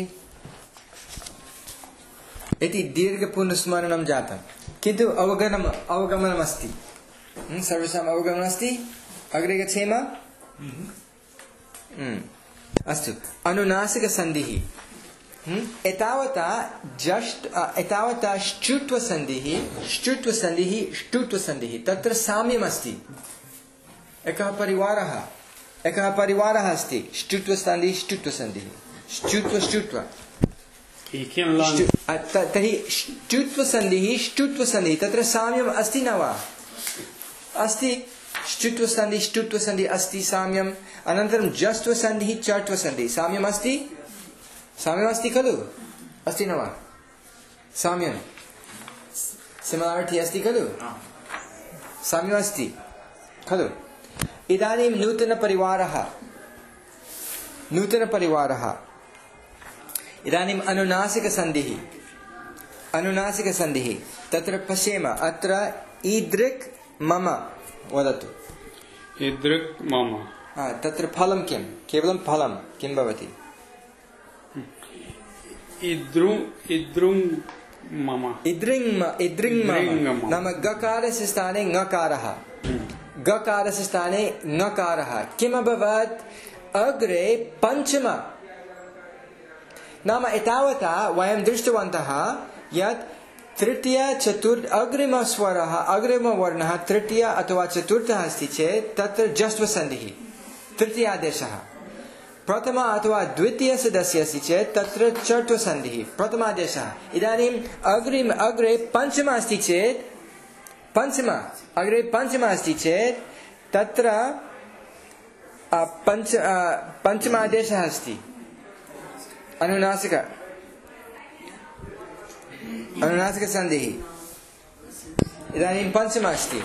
इति दीर्घपुनस्मरणं जातं किन्तु अवगमनम् अवगमनमस्ति सर्वेषाम् अवगमनमस्ति अग्रे गच्छेम अस्तु अनुनासिकसन्धिः एतावता जष्ट् एतावता श्चुत्वसन्धिः श्चुत्वसन्धिः श्चुत्वसन्धिः तत्र साम्यमस्ति एकः परिवारः एकः परिवारः अस्ति श्चुत्वसन्धिः श्चुत्वसन्धिः श्चुत्व श्चुत्व तर्हि श्चुत्वसन्धिः श्चुत्वसन्धिः तत्र साम्यम् अस्ति न वा अस्ति श्चुत्वसन्धिः श्चुत्वसन्धिः अस्ति साम्यम् अनन्तरं जस्त्वसन्धिः चर्त्वसन्धिः साम्यम् अस्ति साम्यम् अस्ति खलु अस्ति न वा साम्यं सिमिलारिटी अस्ति खलु साम्यम् अस्ति खलु इदानीं नूतनपरिवारः नूतनपरिवारः इदानीम् अनुनासिकसन्धिः अनुनासिकसन्धिः तत्र पश्येम अत्र ईदृक् मम वदतु ईदृक् मम तत्र फलं किं केवलं फलं किं भवति इद्रु इद्रुं मम इद्रिङ् इद्रिङ् मम नाम गकारस्य स्थाने ङकारः गकारस्य स्थाने ङकारः किम् अभवत् अग्रे पञ्चम नाम एतावता वयं दृष्टवन्तः यत् तृतीय चतुर्थ अग्रिमस्वरः अग्रिमवर्णः तृतीय अथवा चतुर्थः अस्ति चेत् तत्र जस्त्वसन्धिः तृतीयादेशः प्रथम अथवा द्वितीय सदस्य अस्ति चेत् तत्र चतुर्थसन्धिः प्रथमादेशः इदानीम् अग्रिम अग्रे पञ्चम अस्ति चेत् पञ्चम अग्रे पञ्चम अस्ति चेत् तत्र पञ्च पञ्चमादेशः अस्ति अनुनासिक अनुनासिकसन्धिः इदानीं पञ्चम अस्ति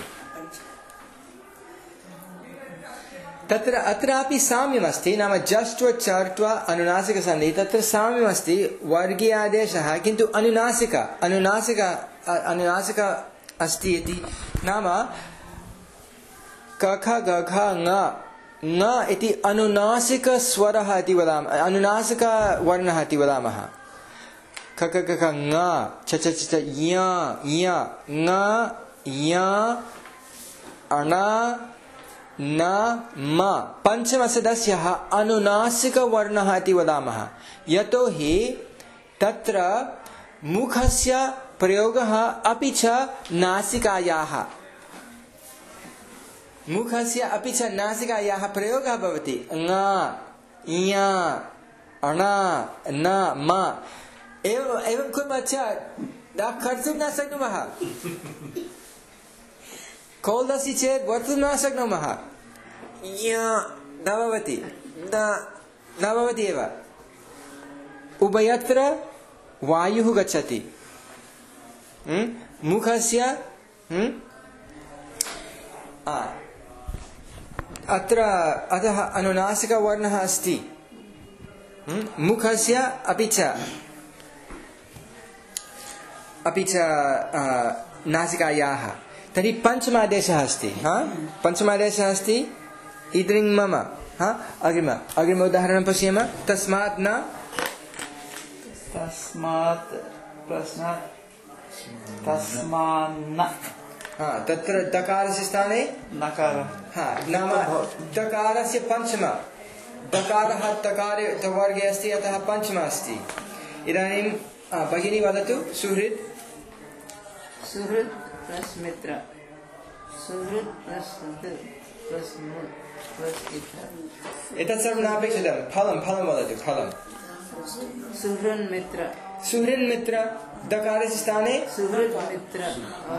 तत्र अत्रापि साम्यमस्ति नाम जष्ट्व चर्त्व अनुनासिकसन्धिः तत्र साम्यमस्ति वर्गीयादेशः किन्तु अनुनासिक अनुनासिक अनुनासिक अस्ति इति नाम कख गघ ङ ङ इति अनुनासिक स्वरः इति वदामः अनुनासिक वर्णः इति वदामः ख ख ख ङ छ छ छ य य ङ य अण न म पञ्चमसदस्यः अनुनासिक वर्णः इति वदामः यतोहि तत्र मुखस्य प्रयोगः अपि च नासिकायाः मुखस्य अपि च नासिकायाः प्रयोगः भवति ङ ञ अण न म एवं एवं कुर्मः चेत् कर्तुं न शक्नुमः कौल् अस्ति चेत् वक्तुं न शक्नुमः ञ न भवति न न भवति एव उभयत्र वायुः गच्छति मुखस्य अत्र अतः अनुनासिकवर्णः अस्ति मुखस्य अपि च अपि च नासिकायाः तर्हि पञ्चमादेशः अस्ति हा पञ्चमादेशः अस्ति इद्रिङ् मम हा अग्रिम अग्रिम उदाहरणं पश्येम तस्मात् न तस्मात् प्रश्नात् तस्मान्न हा तत्र दकारस्य स्थाने नकारः हा नाम दकारस्य पञ्चम दकारः तकारे वर्गे अस्ति अतः पञ्चम अस्ति इदानीं भगिनी वदतु सुहृत् सुहृत् प्लस मित्र सुहृत् प्लस प्लस प्लस एतत् सर्वं नापेक्षितं फलं फलं वदतु फलं सुहृन् मित्र सुहृन् मित्र दकारस्य स्थाने सुहृत् मित्र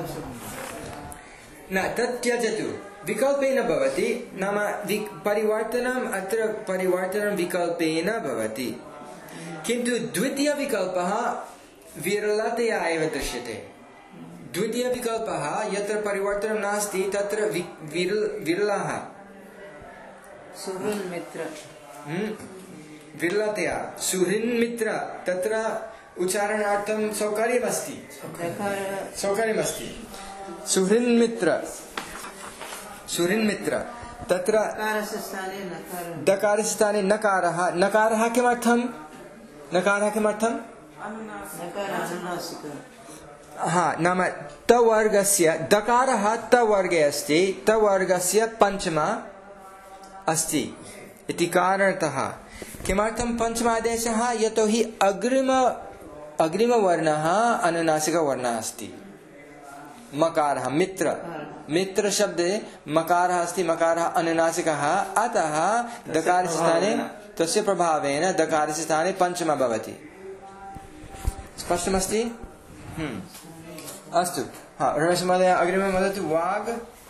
न तत् त्यजतु विकल्पेन भवति नाम वि- परिवर्तनम् अत्र परिवर्तनं विकल्पेन भवति किन्तु द्वितीयविकल्पः विरलतया एव दृश्यते द्वितीयविकल्पः यत्र परिवर्तनं नास्ति तत्र वि- विरल विरलः सुहृन् मित्र हम्म, विरलतया सुहृन् मित्र तत्र उच्चारणार्थं सौकर्यमस्ति दकार सौकर्यमस्ति सुहृन् मित्र सुहृन् मित्र तत्र दकारस्य स्थाने नकार दकारस्य स्थाने नकारः नकारः किमर्थं नकारः किमर्थं नकार अनुनासिकः हा नाम तवर्गस्य दकारः तवर्गे अस्ति तवर्गस्य पञ्चमा अस्ति इति कारणतः किमर्थं पञ्चमादेशः यतोहि अग्रिम अग्रिमवर्णः अनुनासिकवर्णः अस्ति मकारः मित्र मित्र शब्दे मकारः अस्ति मकारः अनुनासिकः अतः दकारस्य स्थाने तस्य प्रभावेन दकारस्य स्थाने पञ्चमः भवति स्पष्टमस्ति हम्म अस्तु हा रमेश महोदय अग्रिमं वदतु वाग्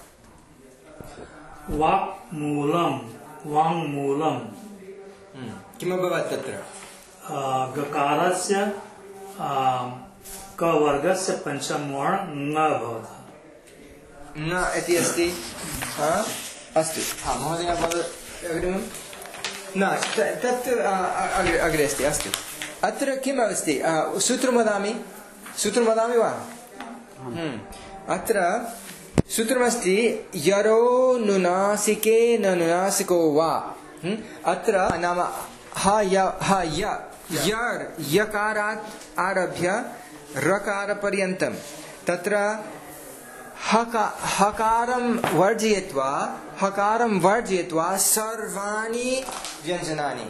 वाक्मूलं वाङ्मूलं किमभवत् तत्र आ, गकारस्य आ, कवर्गस्य पञ्चमवर्ण न भवति न इति अस्ति हा अस्तु हा महोदय वद अग्रिमं न त- तत् आ, अग्रे अग्रे अस्ति अस्तु अत्र किम् अस्ति आ, सूत्रं वदामि सूत्रं वदामि वा हम्म अत्र सूत्रमस्ति यरो नुनासिके न नुनासिको वा हम्म, अत्र नाम ह य ह य यर् यकारात् आरभ्य रकारपर्यन्तं तत्र हका हकारं वर्जयित्वा हकारं वर्जयित्वा सर्वाणि व्यञ्जनानि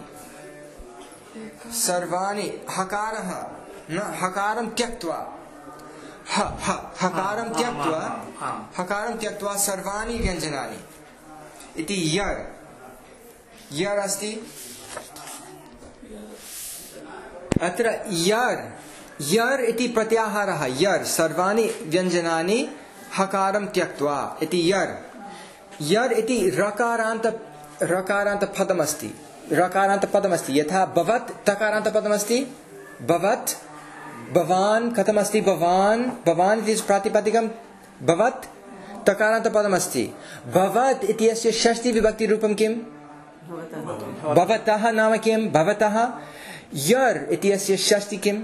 सर्वाणि हकारः न हकारं त्यक्त्वा ह ह हकारं त्यक्त्वा हकारं त्यक्त्वा सर्वाणि व्यञ्जनानि इति यर् यर् अस्ति अत्र यर् यर् इति प्रत्याहारः यर् सर्वाणि व्यञ्जनानि हकारं त्यक्त्वा इति यर् यर् इति रकारान्त रकारान्तपदमस्ति रकारान्तपदमस्ति यथा भवत् तकारान्तपदमस्ति भवत् भवान् कथमस्ति भवान् भवान् इति प्रातिपदिकं भवत् तकारान्तपदमस्ति भवत् इत्यस्य षष्ठीविभक्तिरूपं किम् भवतः नाम किं भवतः यर् इत्यस्य षष्ठी किम्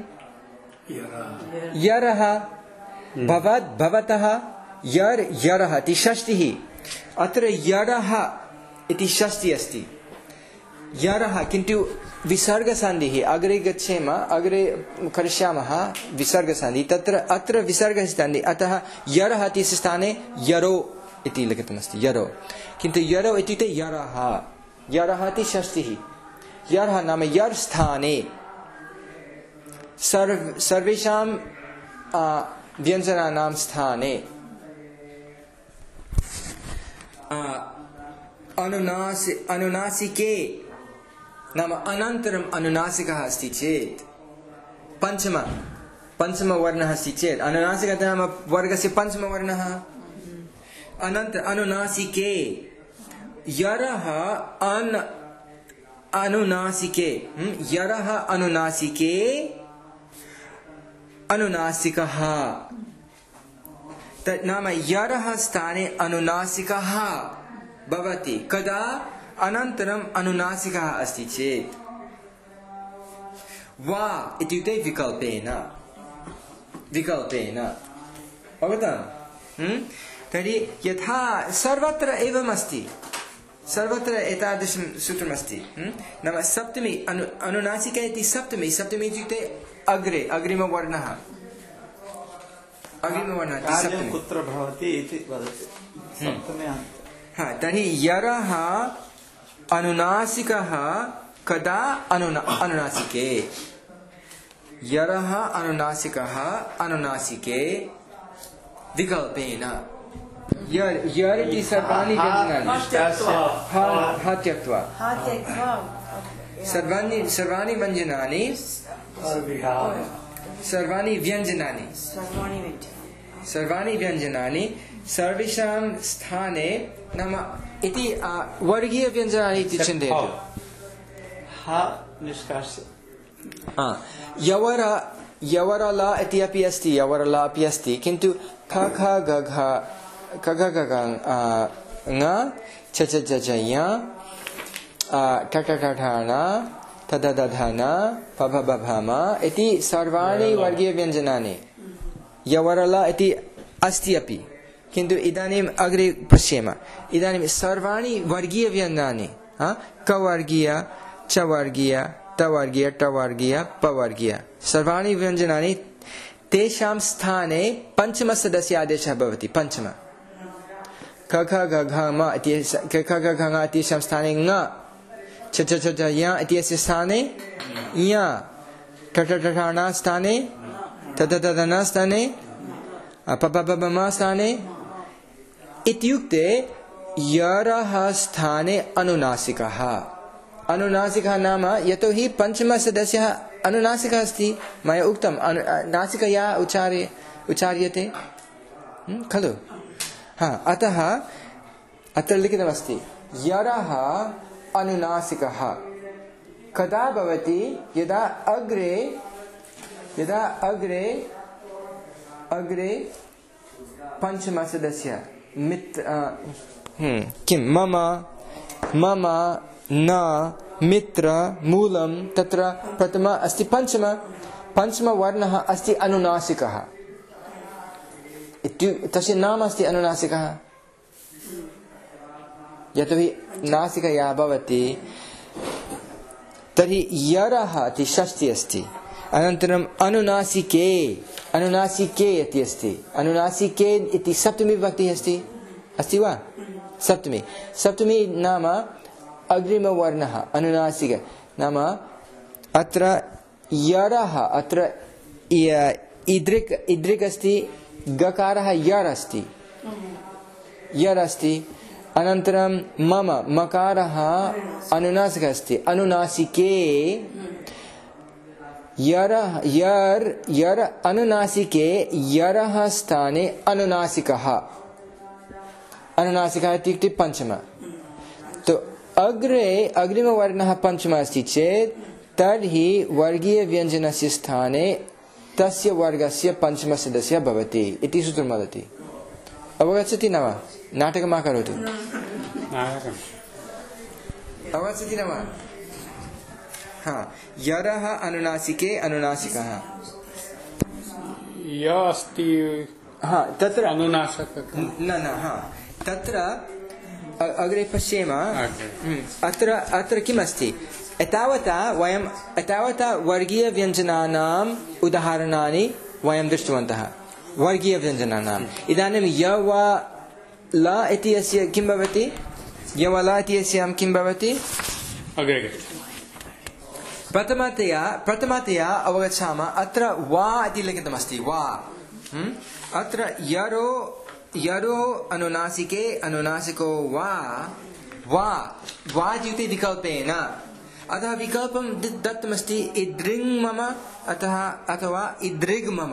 यरः भवत् भवतः यर् यरः इति षष्टिः अत्र यरः इति षष्ठी अस्ति यरः किन्तु विसर्गसन्धिः अग्रे गच्छेम अग्रे करिष्यामः विसर्गसन्धिः तत्र अत्र विसर्गसन्धिः अतः यरः इति स्थाने यरो इति लिखितमस्ति यरो किन्तु यरो इत्युक्ते यरः यरः इति षष्टिः यरः नाम यर् स्थाने सर्व सर्वेषां व्यञ्जनानां स्थाने अनुनासि अनुनासिके नाम अनन्तरम् अनुनासिकः अस्ति चेत् पञ्चम पञ्चमवर्णः अस्ति चेत् अनुनासिकः नाम वर्गस्य पञ्चमवर्णः अनन्त अनुनासिके यरः अन् अनुनासिके यरः अनुनासिके अनुनासिकः नाम यरः स्थाने अनुनासिकः भवति कदा अनन्तरम् अनुनासिकः अस्ति चेत् वा इत्युक्ते विकल्पेन विकल्पेन अवगतम् तर्हि यथा सर्वत्र एवम् अस्ति सर्वत्र एतादृशं सूत्रमस्ति नाम सप्तमी अनु अनुनासिका इति सप्तमी सप्तमी इत्युक्ते अग्रे अग्रिमवर्णः अग्रिमवर्णः कार्यं कुत्र भवति इति वदति सप्तमे अन्ते हा तर्हि यरः अनुनासिकः कदा अनुना अनुनासिके यरः अनुनासिकः अनुनासिके विकल्पेन यर् यर् इति सर्वाणि व्यञ्जनानि हा त्यक्त्वा सर्वाणि सर्वाणि व्यञ्जनानि सर्वाणि व्यञ्जनानि सर्वाणि व्यञ्जनानि सर्वेषां स्थाने नाम इति वर्गीय व्यञ्जनानि इति चिन्तयतु हा निष्कास्य यवर यवरला इति अपि अस्ति यवरला अपि अस्ति किन्तु ख ख ग घ ख ख ग घ ङ छ छ ज ज य ठ ठ ठ ठ न थ थ थ थ न फ फ फ फ म इति सर्वाणि वर्गीय व्यञ्जनानि यवरला इति अस्ति अपि किन्तु इदानीम् अग्रे पश्येम इदानीं सर्वाणि वर्गीय व्यञ्जनानि क वर्गीय च वर्गीय त वर्गीय ट वर्गीय प वर्गीय सर्वाणि व्यञ्जनानि तेषां स्थाने पञ्चमसदस्य आदेशः भवति पञ्चम ख ख ग घ म इति ख ख ग घ ङ इत्येषां स्थाने ङ छ छ छ ज य इत्यस्य स्थाने य ठ ठ ठ ठ न स्थाने थ थ थ थ न स्थाने प प प म स्थाने इत्युक्ते यरः स्थाने अनुनासिकः अनुनासिकः नाम यतोहि पञ्चमसदस्यः अनुनासिकः अस्ति मया उक्तं नासिकया उच्चार्य उच्चार्यते खलु हा अतः अत्र लिखितमस्ति यरः अनुनासिकः कदा भवति यदा अग्रे यदा अग्रे अग्रे पञ्चमसदस्य मित्र किं मम मम न मित्र मूलं तत्र प्रथम अस्ति पञ्चम पञ्चमवर्णः अस्ति अनुनासिकः तस्य नाम अस्ति अनुनासिकः यतोहि नासिकया भवति तर्हि यरः इति षष्ठी अस्ति अनन्तरम् अनुनासिके अनुनासिके इति अस्ति अनुनासिके इति सप्तमी विभक्तिः अस्ति अस्ति वा सप्तमी सप्तमी नाम अग्रिमवर्णः अनुनासिक नाम अत्र यरः अत्र इद्रिक् इद्रिक् अस्ति गकारः यर् अस्ति यर् अस्ति अनन्तरं मम मकारः अनुनासिकः अस्ति अनुनासिके यरः यर् यर् अनुनासिके यरः स्थाने अनुनासिकः अनुनासिकः इत्युक्ते पञ्चम तो अग्रे अग्रिमवर्णः पञ्चमः अस्ति चेत् तर्हि वर्गीयव्यञ्जनस्य स्थाने तस्य वर्गस्य पञ्चमसदस्यः भवति इति सूत्रं वदति अवगच्छति न वा नाटकं मा करोतु अवगच्छति न वा हा यरः अनुनासिके अनुनासिकः य अस्ति हा तत्र अनुनासिकः न न हा तत्र अग्रे पश्येम अत्र अत्र किम् अस्ति एतावता वयम् एतावता वर्गीयव्यञ्जनानाम् उदाहरणानि वयं दृष्टवन्तः वर्गीयव्यञ्जनानाम् इदानीं य वा ल इति अस्य किं भवति य वा ल इति अस्यां किं भवति अग्रे प्रथमतया प्रथमतया अवगच्छामः अत्र वा इति लिखितमस्ति वा अत्र यरो यरो अनुनासिके अनुनासिको वा वा वा इत्युक्ते विकल्पेन अतः विकल्पं दत्तमस्ति इद्रिङ् मम अतः अथवा इद्रिग् मम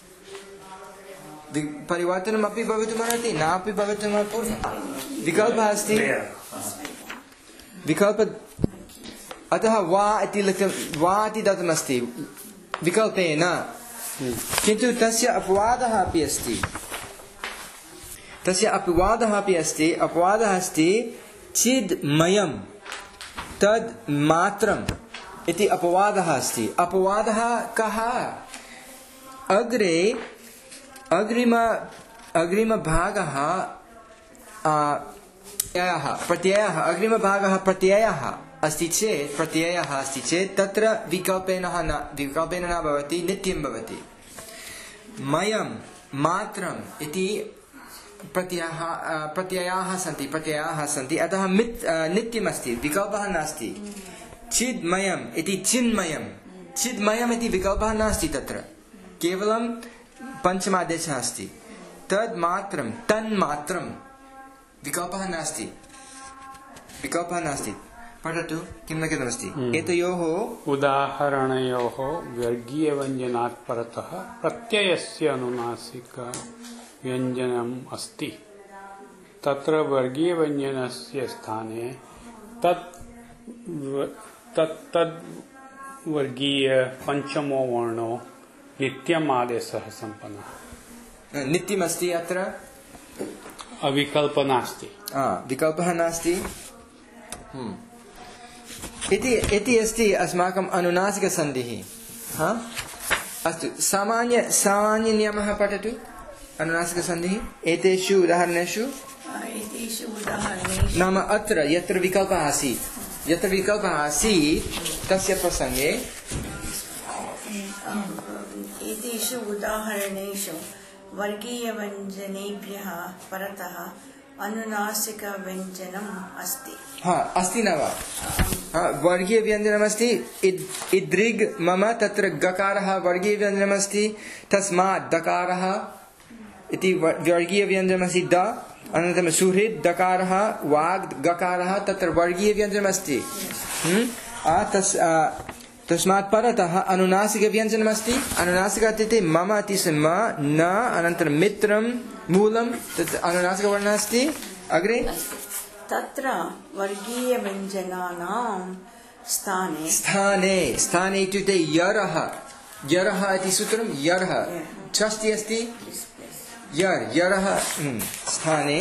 परिवर्तनमपि भवितुमर्हति नापि भवितुमर्हति विकल्पः अस्ति विकल्प अतः वा इति लिखितं वा इति दत्तमस्ति विकल्पेन किन्तु तस्य अपवादः अपि अस्ति तस्य अपवादः अपि अस्ति अपवादः अस्ति चिद्मयं तद् मात्रम् इति अपवादः अस्ति अपवादः कः अग्रे अग्रिम अग्रिमभागः प्रत्ययः अग्रिमभागः प्रत्ययः अस्ति चेत् प्रत्ययः अस्ति चेत् तत्र विकल्पेन न विकल्पेन न भवति नित्यं भवति मयं मात्रम् इति प्रत्ययः प्रत्ययाः सन्ति प्रत्ययाः सन्ति अतः मित् नित्यमस्ति विकल्पः नास्ति चिद्मयम् इति चिन्मयं चिद्मयम् इति विकल्पः नास्ति तत्र केवलं पञ्चमादेशः अस्ति तद् मात्रं तन्मात्रं विकल्पः नास्ति विकल्पः नास्ति पठतु किं लिखितमस्ति एतयोः उदाहरणयोः वर्गीयव्यञ्जनात् परतः प्रत्ययस्य अनुनासिकव्यञ्जनम् अस्ति तत्र वर्गीयव्यञ्जनस्य स्थाने तत् तत् तद् वर्गीय पञ्चमो वर्णो नित्यम् आदेशः सम्पन्नः नित्यमस्ति अत्र अविकल्प नास्ति विकल्पः नास्ति इति इति अस्ति अस्माकम् अनुनासिकसन्धिः हा अस्तु सामान्य सामान्य नियमः पठतु अनुनासिकसन्धिः एतेषु उदाहरणेषु एतेषु उदाहरणेषु नाम अत्र यत्र विकल्पः आसीत् यत्र विकल्पः आसीत् तस्य प्रसङ्गे एतेषु उदाहरणेषु वर्गीयव्यञ्जनेभ्यः परतः अनुनासिकव्यञ्जनम् अस्ति हा अस्ति न वा वर्गीयव्यञ्जनमस्ति इद्रिग् मम तत्र गकारः वर्गीयव्यञ्जनमस्ति तस्मात् दकारः इति वर्गीयव्यञ्जनमस्ति द अनन्तरं सुहृद् दकारः वाग् गकारः तत्र वर्गीयव्यञ्जनमस्ति तस् तस्मात् परतः अनुनासिकव्यञ्जनमस्ति अनुनासिकः इत्युक्ते मम इति म न अनन्तरं मित्रं मूलं तत् अनुनासिकवर्णः अस्ति अग्रे तत्र वर्गीयव्यञ्जनानां स्थाने स्थाने स्थाने इत्युक्ते यरः यरः इति सूत्रं यरः षष्ठी अस्ति यर् यरः स्थाने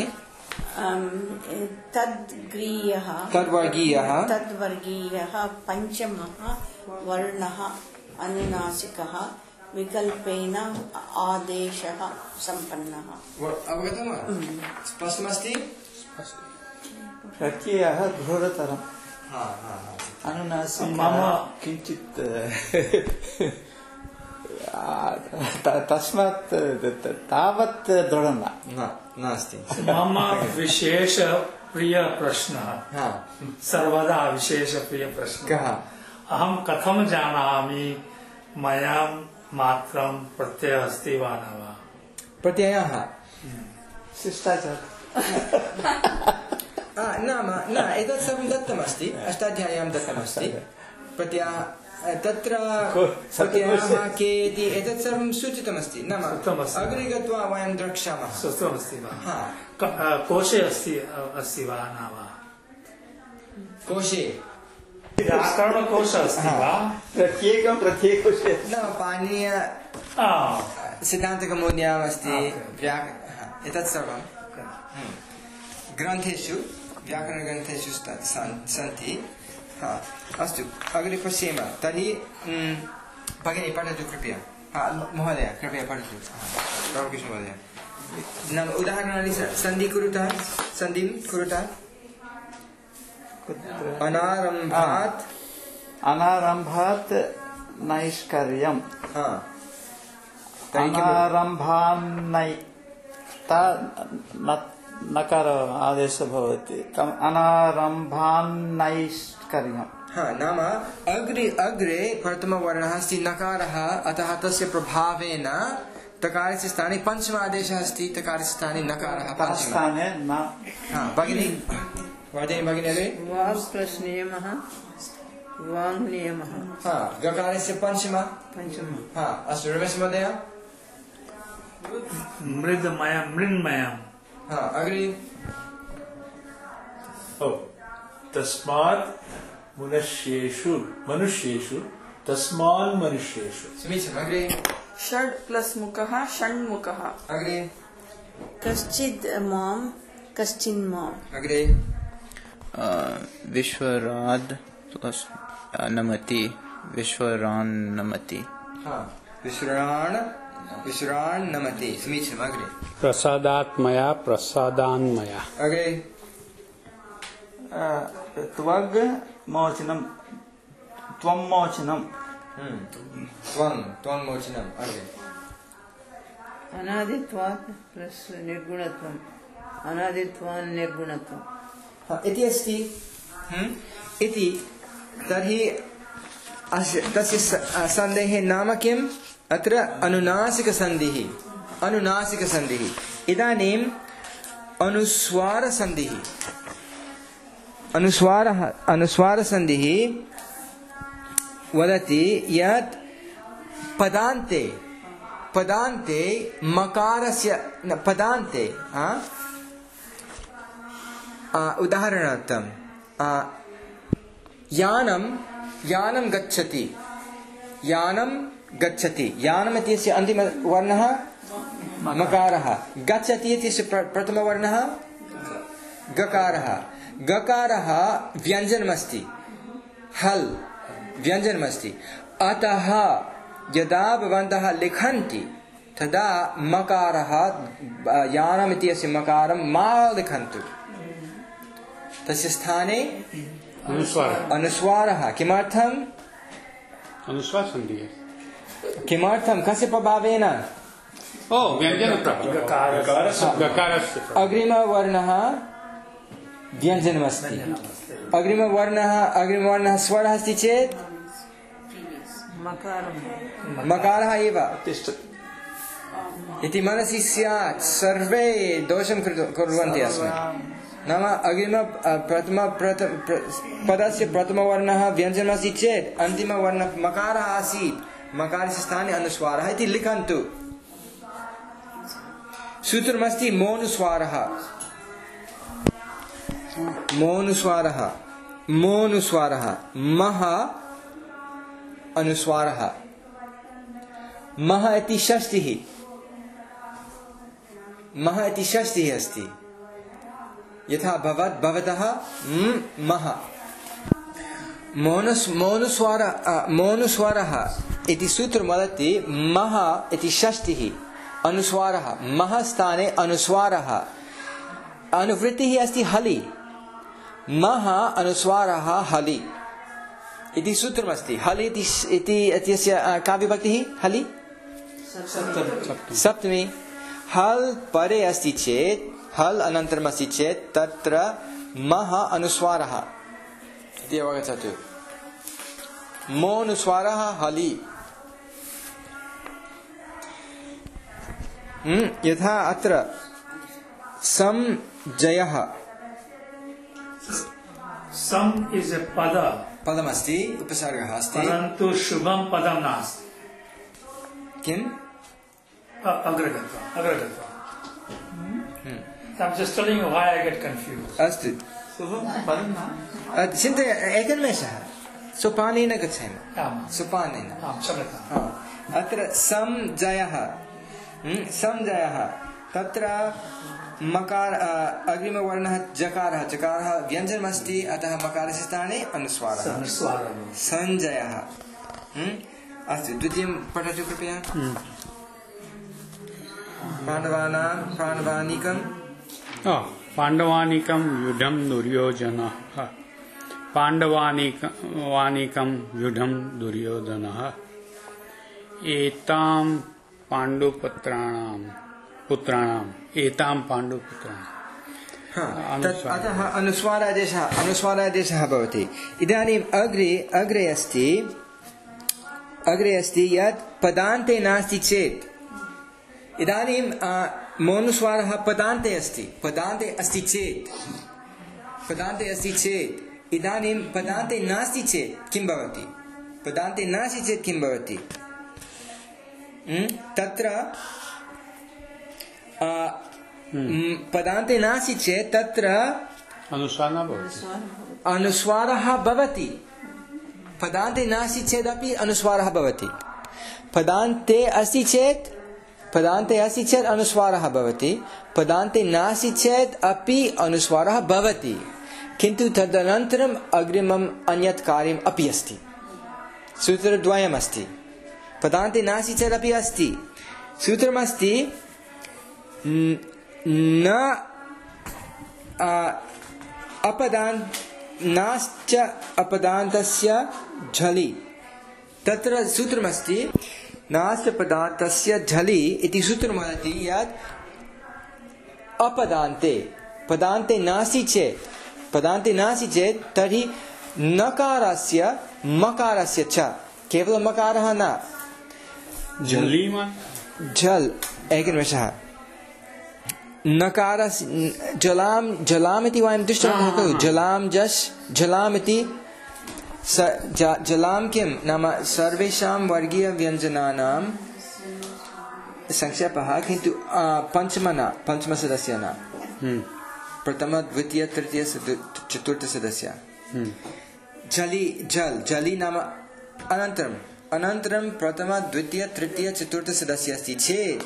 तद्ग्रीयः तद्वर्गीयः तद्वर्गीयः पञ्चमः वर्णः अनुनासिकः विकल्पेन आदेशः सम्पन्नः अवगतं वा स्पष्टमस्ति प्रत्ययः घोरतरम् अनुनासिकः किञ्चित् तस्मात् तावत् दृढं नास्ति मम विशेष प्रिय प्रश्नः सर्वदा विशेष प्रिय प्रश्नः अहं कथं जानामि मया मात्रं प्रत्ययः अस्ति वा न वा प्रत्ययः शिष्टाचारः नाम न एतत् सर्वं दत्तमस्ति अष्टाध्याय्यां दत्तमस्ति प्रत्ययः तत्र प्रत्ययाः के इति एतत् सर्वं सूचितमस्ति नाम अग्रे गत्वा वयं द्रक्ष्यामः सूत्रमस्ति वा कोशे अस्ति अस्ति वा न वा कोशे व्याकरणकोशः अस्ति वा प्रत्येकं प्रत्येककोशे न पाणिनीय सिद्धान्तकौमुद्याम् अस्ति एतत् सर्वं ग्रन्थेषु व्याकरणग्रन्थेषु सन्ति अस्तु अग्रे पश्येम तर्हि भगिनी पठतु कृपया महोदय कृपया पठतु रामकृष्ण महोदय नाम उदाहरणानि सन्धि कुरुतः सन्धिं कुरुतः अनारम्भात् अनारम्भात् नैष्कर्यम् अनारम्भान्नैता नकार आदेशः भवति अनारम्भान्नैष्कर्यम् नाम अग्रे अग्रे प्रथमवर्णः अस्ति नकारः अतः तस्य प्रभावेन तकारस्य स्थाने पञ्चम आदेशः अस्ति तकारस्य स्थाने नकारः स्थाने न भगिनी वदति भगिनी अग्रे वाग् प्लस् नियमः वाङ् नियमः गकारस्य पञ्चम पञ्चम अस्तु रमेश महोदय मृद्मयं मृण्मयम् अग्रे तस्मात् मनुष्येषु मनुष्येषु तस्मान् मनुष्येषु समीचीनम् अग्रे षड् प्लस् मुखः षण्मुखः अग्रे कश्चित् मां कश्चिन् माम् अग्रे विश्वराद् नमति विश्वरान् नमति विश्वरान् विश्वरान् नमति समीचीनम् अग्रे प्रसादात्मया प्रसादान्मया अग्रे त्वग् मोचनं त्वं मोचनं त्वं त्वं मोचनम् अग्रे अनादित्वात् प्लस् निर्गुणत्वम् अनादित्वान् निर्गुणत्वम् इति अस्ति इति तर्हि तस्य सन्धेः नाम किम् अत्र अनुनासिकसन्धिः अनुनासिकसन्धिः इदानीम् अनुस्वारसन्धिः अनुस्वारः अनुस्वारसन्धिः वदति यत् पदान्ते पदान्ते मकारस्य न पदान्ते उदाहरणार्थं यानं यानं गच्छति यानं गच्छति यानम् इत्यस्य अन्तिमवर्णः मकारः गच्छति इत्यस्य प्रथमवर्णः गकारः गकारः व्यञ्जनमस्ति हल् व्यञ्जनमस्ति अतः यदा भवन्तः लिखन्ति तदा मकारः यानम् इत्यस्य मकारं मा लिखन्तु तस्य स्थाने अनुस्वारः अनुस्वारः किमर्थम् अनुस्वारसन्धिः किमर्थं कस्य प्रभावेन ओ व्यञ्जनप्रभावः अग्रिमवर्णः व्यञ्जनमस्ति अग्रिमवर्णः अग्रिमवर्णः स्वरः अस्ति चेत् मकारः एव इति मनसि स्यात् सर्वे दोषं कुर्वन्ति अस्मान् नाम अग्रिम प्रथम पदस्य प्रथमवर्णः व्यञ्जनमस्ति चेत् अन्तिमवर्णः मकारः आसीत् मकारस्य स्थाने अनुस्वारः इति लिखन्तु सूत्रमस्ति मोनुस्वारः मोनुस्वारः मोनुस्वारः मह अनुस्वारः मह इति षष्टिः मह इति षष्टिः अस्ति यथा भवत् भवतः मह मोनुस् मोनुस्वार मोनुस्वारः इति सूत्रं वदति मह इति षष्टिः अनुस्वारः मह स्थाने अनुस्वारः अनुवृत्तिः अस्ति हलि मह अनुस्वारः हलि इति सूत्रमस्ति हलि इति इत्यस्य का विभक्तिः हलि सप्तमी हल् परे अस्ति चेत् हल् अनन्तरम् अस्ति चेत् तत्र मह अनुस्वारः इति अवगच्छतु मोनुस्वारः हलि यथा अत्र संजयः सम इज ए पद पदमस्ति उपसर्गः अस्ति परन्तु शुभं पदं नास्ति किम् अग्रगत्वा अग्रगत्वा I'm just telling you why I get confused. अस्तु चिन्तय एकनिमेषः सोपानेन गच्छामः सोपानेन क्षम्यताम् अत्र संजयः संजयः तत्र मकार अग्रिमवर्णः जकारः जकारः व्यञ्जनमस्ति अतः मकारस्य स्थाने अनुस्वारः संजयः अस्तु द्वितीयं पठतु कृपया पाण्डवानां पाण्डवानीकं पाण्डवानीकं युद्धं दुर्योधनः पाण्डवानीकं युद्धं दुर्योधनः एतां पाण्डुपुत्राणां पुत्राणाम् एतां पाण्डुपुत्राणाम् अतः अनुस्वारादेशः अनुस्वारादेशः भवति इदानीम् अग्रे अग्रे अस्ति अग्रे अस्ति यत् पदान्ते नास्ति चेत् इदानीं मोनुस्वारः पदान्ते अस्ति पदान्ते अस्ति चेत् पदान्ते अस्ति चेत् इदानीं पदान्ते नास्ति चेत् किं भवति पदान्ते नास्ति चेत् किं भवति तत्र पदान्ते नास्ति चेत् तत्र अनुस्वारः भवति पदान्ते नास्ति चेदपि अनुस्वारः भवति पदान्ते अस्ति चेत् पदान्ते अस्ति चेत् अनुस्वारः भवति पदान्ते नास्ति चेत् अपि अनुस्वारः भवति किन्तु तदनन्तरम् अग्रिमम् अन्यत् कार्यम् अपि अस्ति सूत्रद्वयम् अस्ति पदान्ते नास्ति चेत् अपि अस्ति सूत्रमस्ति न अपदान् नाश्च अपदान्तस्य झलि तत्र सूत्रमस्ति नाश्च पदान्तस्य झलि इति सूत्रं वदति यत् अपदान्ते पदान्ते नास्ति चेत् पदान्ते नास्ति चेत् तर्हि नकारस्य मकारस्य च केवलं मकारः न झलि झल् एकनिमेषः नकार जलाम जलाम इति वयं दृष्टवन्तः खलु जलाम जस् जलाम इति जलाम किं नाम सर्वेषां वर्गीयव्यञ्जनानां संक्षेपः किन्तु पञ्चम न पञ्चमसदस्य न प्रथम द्वितीय तृतीय चतुर्थ सदस्य जली जल जली नाम अनन्तरम् अनन्तरं प्रथम द्वितीय तृतीय चतुर्थ सदस्य अस्ति चेत्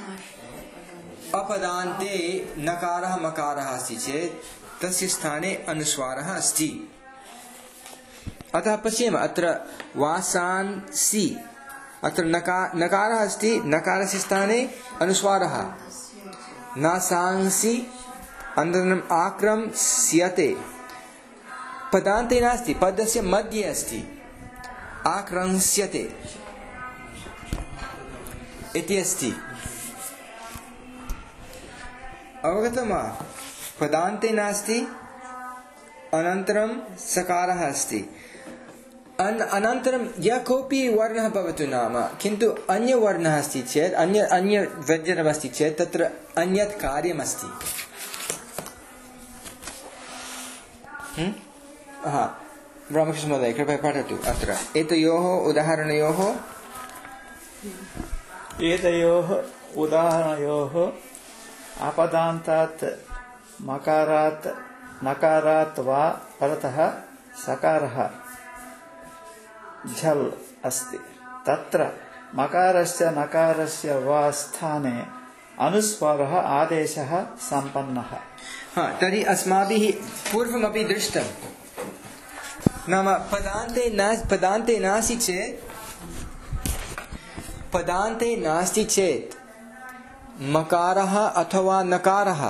अपदान्ते नकारः मकारः अस्ति चेत् तस्य स्थाने अनुस्वारः अस्ति अतः पश्येम अत्र वासांसि अत्र नकार नकारः अस्ति नकारस्य स्थाने अनुस्वारः नासांसि अनन्तरम् आक्रम्स्यते पदान्ते नास्ति पदस्य मध्ये अस्ति आक्रम्स्यते इति अस्ति अवगतं वा पदान्ते नास्ति अनन्तरं सकारः अस्ति अन अनन्तरं यः कोऽपि वर्णः भवतु नाम किन्तु अन्यवर्णः अस्ति चेत् अन्य अन्य व्यञ्जनमस्ति चेत् तत्र अन्यत् कार्यमस्ति हा रामकृष्ण महोदय कृपया पठतु अत्र एतयोः उदाहरणयोः एतयोः उदाहरणयोः अपदान्तात् मकारात् नकारात् वा परतः सकारः झल् अस्ति तत्र मकारस्य नकारस्य वा स्थाने अनुस्वारः आदेशः सम्पन्नः। हाँ तर्हि अस्माभिः पूर्वमपि दृष्टं नाम पदान्ते न पदान्ते नास्ति चेत् पदान्ते नास्ति चेत् मकारः अथवा नकारः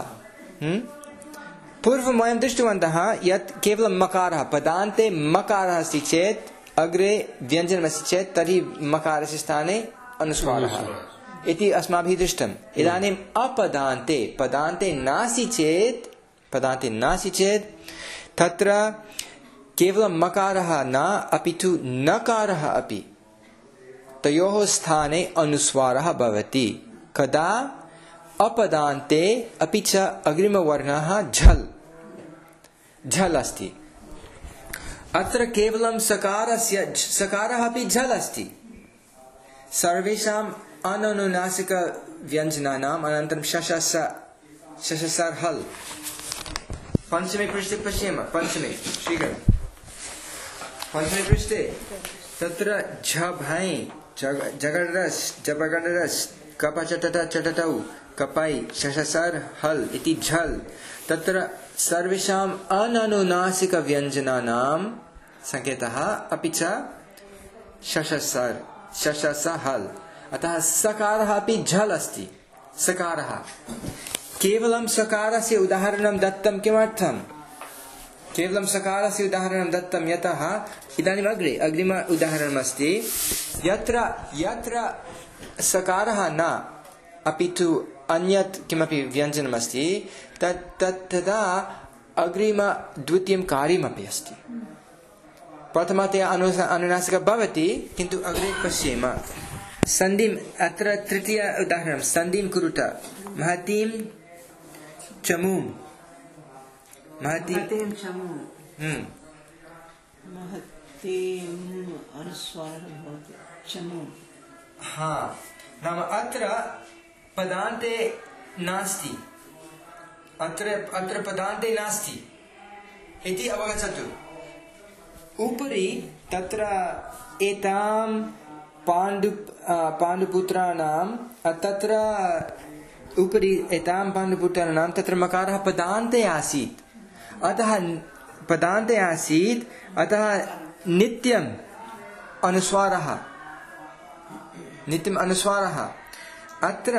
पूर्वं वयं दृष्टवन्तः यत् केवलं मकारः पदान्ते मकारः अस्ति चेत् अग्रे व्यञ्जनमस्ति चेत् तर्हि मकारस्य स्थाने अनुस्वारः इति अस्माभिः दृष्टम् इदानीम् अपदान्ते पदान्ते नास्ति चेत् पदान्ते नास्ति चेत् तत्र केवलं मकारः न अपि तु नकारः अपि तयोः स्थाने अनुस्वारः भवति कदा अपदान्ते अपि च अग्रिमवर्णः झल् झल् अस्ति अत्र केवलं सकारस्य सकारः अपि झल् अस्ति सर्वेषाम् अननुनासिक व्यञ्जनानाम् अनन्तरं शशस शशसर् हल् पञ्चमे पृष्ठे पश्येम पञ्चमे शीघ्रं पञ्चमे पृष्ठे तत्र झभै जगडरस् जबगडरस् कपचटट चटटौ कपै शशसर् हल् इति झल् तत्र सर्वेषाम् अननुनासिक व्यञ्जनानां संकेतः अपि च शशसर् शशस हल् अतः सकारः अपि झल् अस्ति सकारः केवलं सकारस्य उदाहरणं दत्तं किमर्थं केवलं सकारस्य उदाहरणं दत्तं यतः इदानीम् अग्रे अग्रिम उदाहरणमस्ति यत्र यत्र सकारः न अपि तु अन्यत् किमपि व्यञ्जनमस्ति तत् तत् तदा अग्रिम द्वितीयं कार्यमपि अस्ति प्रथमतया अनुनासिकः भवति किन्तु अग्रे पश्येम सन्धिम् अत्र तृतीय उदाहरणं सन्धिं कुरुत महतीं चमूं महतीं चमूं महतीं अनुस्वारः भवति चमूं हा नाम अत्र पदान्ते नास्ति अत्र अत्र पदान्ते नास्ति इति अवगच्छतु उपरि तत्र एतां पाण्डु पाण्डुपुत्राणां तत्र उपरि एतां पाण्डुपुत्राणां तत्र मकारः पदान्ते आसीत् अतः पदान्ते आसीत् अतः नित्यम् अनुस्वारः नित्यम् अनुस्वारः अत्र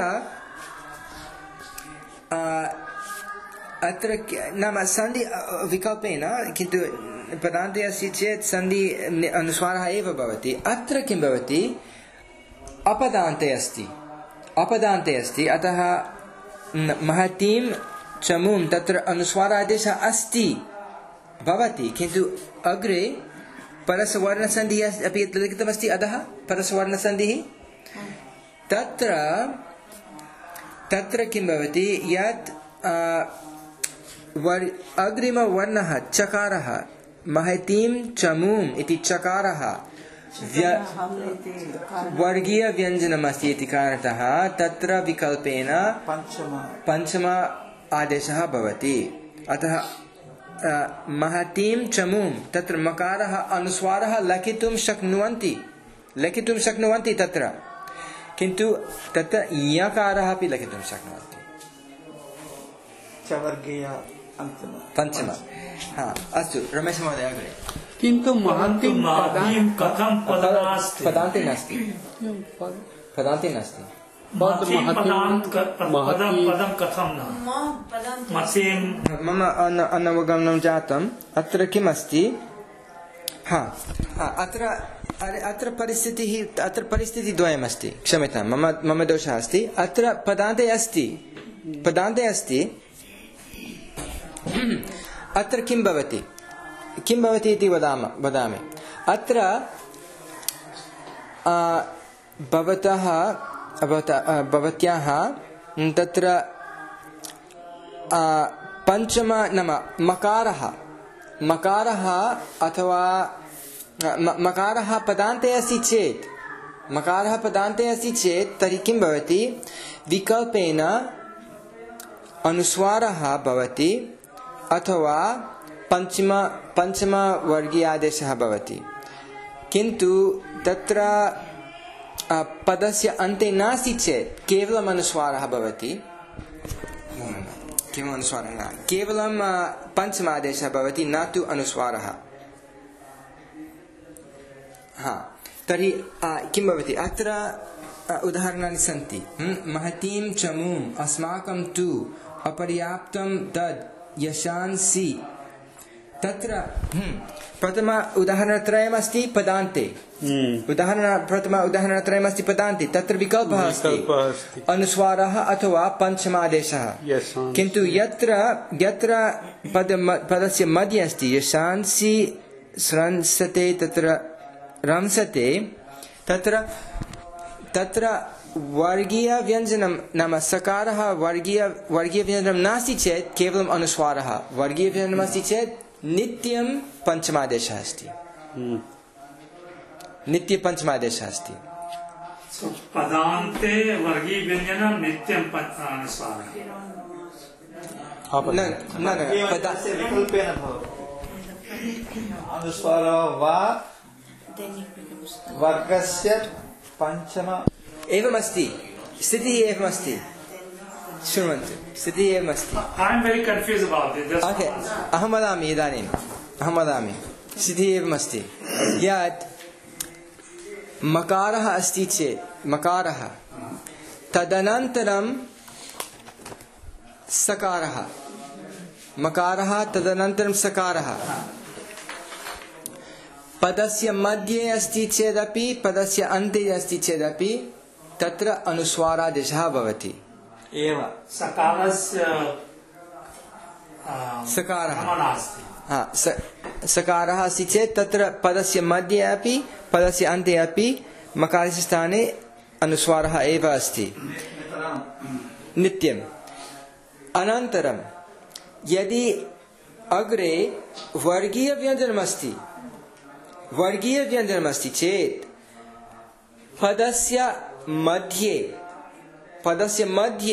अत्र नाम सन्धि विकल्पेन किन्तु पदान्ते अस्ति चेत् सन्धि अनुस्वारः एव भवति अत्र किं भवति अपदान्ते अस्ति अपदान्ते अस्ति अतः महतीं चमूं तत्र अनुस्वारादेशः अस्ति भवति किन्तु अग्रे परसवर्णसन्धिः अपि लिखितमस्ति अधः परसवर्णसन्धिः तत्र तत्र किं भवति यत् वर् अग्रिमवर्णः चकारः महतीं चमूम् इति चकारः वर्गीयव्यञ्जनमस्ति इति कारणतः तत्र विकल्पेन पञ्चम पञ्चम आदेशः भवति। अतः महतीं चमूं तत्र मकारः अनुस्वारः लिखितुं शक्नुवन्ति लिखितुं शक्नुवन्ति तत्र, किन्तु तत्र यकारः अपि लिखितुं शक्नुवन्ति। चवर्गीय अन्तिम पञ्चम। हा अस्तु रमेश महोदय अग्रे। किन्तु महतीं माध्यं कथं पदनास्ति पदान्ते नास्ति पदान्ते नास्ति महतीं पदान्त पदं पदं कथं न महतीं मम अनवगमनं जातम्। अत्र किम् अस्ति? हा अत्र अत्र परिस्थितिः अत्र परिस्थितिद्वयमस्ति। क्षम्यतां मम मम दोषः अस्ति। अत्र पदान्ते अस्ति पदान्ते अस्ति अत्र किं भवति किं भवति इति वदाम वदामि। अत्र भवतः भवत्याः तत्र पञ्चम नाम मकारः मकारः अथवा मकारः पदान्ते अस्ति चेत् मकारः पदान्ते अस्ति चेत् तर्हि किं भवति? विकल्पेन अनुस्वारः भवति अथवा पञ्चम पञ्चमवर्गीयादेशः भवति। किन्तु तत्र पदस्य अन्ते नास्ति चेत् केवलम् अनुस्वारः भवति। केवलम् अनुस्वारः न केवलं पञ्चमादेशः भवति, न तु अनुस्वारः। हा तर्हि किं भवति? अत्र उदाहरणानि सन्ति। महतीं चमूम् अस्माकं तु अपर्याप्तं तद् यशांसि। तत्र प्रथम उदाहरणत्रयमस्ति पदान्ते। उदाहरण प्रथम उदाहरणत्रयमस्ति पदान्ते। तत्र विकल्पः अस्ति अनुस्वारः अथवा पञ्चमादेशः। किन्तु यत्र यत्र पद पदस्य मध्ये अस्ति यशांसि स्रंसते तत्र रंसते तत्र तत्र वर्गीयव्यञ्जनं नाम सकारः वर्गीय वर्गीयव्यञ्जनं नास्ति चेत् केवलम् अनुस्वारः। वर्गीयव्यञ्जनमस्ति चेत् नित्यं पञ्चमादेशः अस्ति। नित्य पञ्चमादेशः अस्ति। पदान्ते वर्गीयव्यञ्जनं नित्यं अनुस्वारः न न पदस्य विकल्पेन भवति। अनुस्वारः वा वर्गस्य पञ्चम एवमस्ति। स्थितिः एवमस्ति। शृण्वन्तु स्थितिः एवमस्ति। I am very confused about this. Okay अहं वदामि इदानीम् अहं वदामि स्थितिः एवमस्ति यत् मकारः अस्ति चेत् मकारः तदनन्तरं सकारः मकारः तदनन्तरं सकारः पदस्य मध्ये अस्ति चेदपि पदस्य अन्ते अस्ति चेदपि तत्र अनुस्वारादेशः भवति एव सकारस्य सकारः नास्ति। हा सकारः अस्ति चेत् तत्र पदस्य मध्ये अपि पदस्य अन्ते अपि मकारस्य स्थाने अनुस्वारः एव अस्ति नित्यम्। अनन्तरं यदि अग्रे वर्गीयव्यञ्जनमस्ति वर्गीयव्यञ्जनमस्ति चेत् पदस्य मध्ये पदस्य मध्ये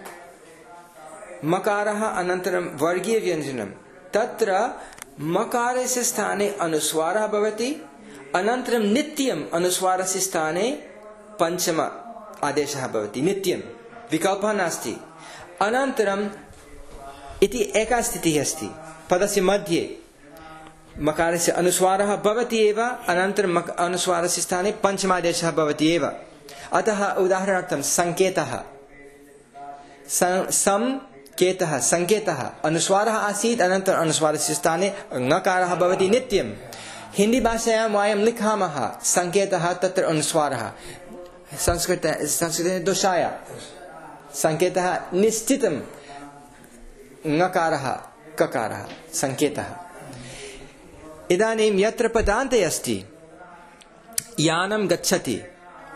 मकारः अनन्तरं वर्गीयव्यञ्जनं तत्र मकारस्य स्थाने अनुस्वारः भवति अनन्तरं नित्यम् अनुस्वारस्य स्थाने पञ्चम आदेशः भवति नित्यं विकल्पः नास्ति। अनन्तरम् इति एका स्थितिः अस्ति पदस्य मध्ये मकारस्य अनुस्वारः भवति एव अनन्तरम् अनुस्वारस्य स्थाने पञ्चमादेशः भवति एव। अतः उदाहरणार्थं सङ्केतः संकेतः सङ्केतः अनुस्वारः आसीत् अनन्तरम् अनुस्वारस्य स्थाने ङकारः भवति नित्यं। हिन्दी भाषायां वयं लिखामः सङ्केतः तत्र अनुस्वारः संस्कृत संस्कृते दोषाय सङ्केतः निश्चितं ङकारः ककारः सङ्केतः। इदानीं यत्र पदान्ते अस्ति यानं गच्छति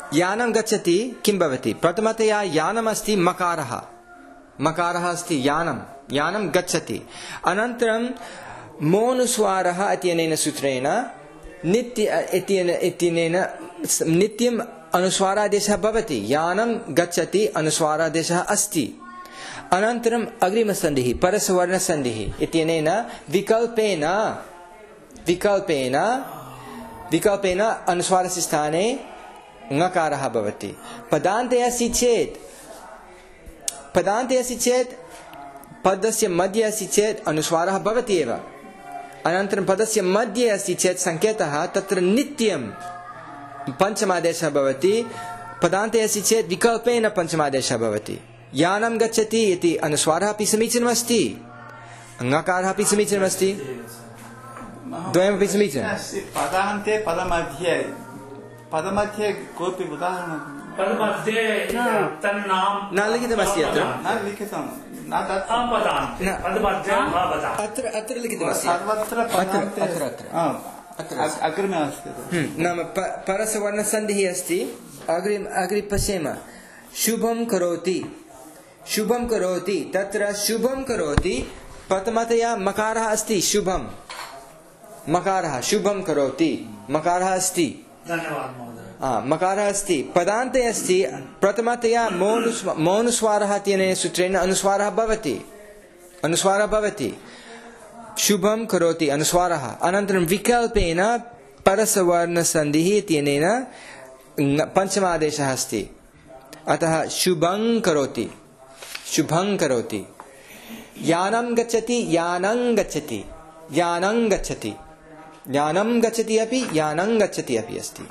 यानं गच्छति किं भवति? प्रथमतया यानम् अस्ति मकारः, मकारः अस्ति यानं, यानं गच्छति। अनन्तरं मोनुस्वारः इत्यनेन सूत्रेण नित्य इत्यनेन नित्यम् अनुस्वारादेशः भवति। यानं गच्छति अनुस्वारादेशः अस्ति। अनन्तरम् अग्रिमसन्धिः परसवर्णसन्धिः इत्यनेन विकल्पेन विकल्पेन विकल्पेन अनुस्वारस्य स्थाने ङकारः भवति। पदान्ते अस्ति चेत् पदान्ते अस्ति चेत् पदस्य मध्ये अस्ति चेत् अनुस्वारः भवति एव। अनन्तरं पदस्य मध्ये अस्ति चेत् सङ्केतः तत्र नित्यं पञ्चमादेशः भवति। पदान्ते अस्ति चेत् विकल्पेन पञ्चमादेशः भवति। यानं गच्छति इति अनुस्वारः अपि समीचीनमस्ति, ङकारः अपि समीचीनमस्ति, द्वयमपि समीचीनं। पदान्ते पदमध्ये पदमध्ये कोऽपि उदाहरणं पदमध्ये तन्नाम न लिखितमस्ति अत्र, न लिखितं न तत् पदान्ते पदमध्ये भवति। अत्र अत्र लिखितमस्ति, सर्वत्र पदान्ते अत्र अत्र अत्र अग्रिमे अस्ति। नाम परसवर्णसन्धिः अस्ति। अग्रिम अग्रि पश्येम। शुभं करोति, शुभं करोति, तत्र शुभं करोति प्रथमतया मकारः अस्ति। शुभं मकारः, शुभं करोति मकारः अस्ति। धन्यवाद महोदय। हाँ, मकारः अस्ति। पदान्ते अस्ति प्रथमतया मौनुस्वा मौनुस्वारः इत्यनेन सूत्रेण अनुस्वारः भवति, अनुस्वारः भवति। शुभं करोति अनुस्वारः। अनन्तरं विकल्पेन परसवर्णसन्धिः इत्यनेन पञ्चमादेशः अस्ति। अतः शुभं करोति, शुभं करोति। यानं गच्छति, यानं गच्छति, यानं गच्छति, यानं गच्छति अपि यानं गच्छति अपि अस्ति।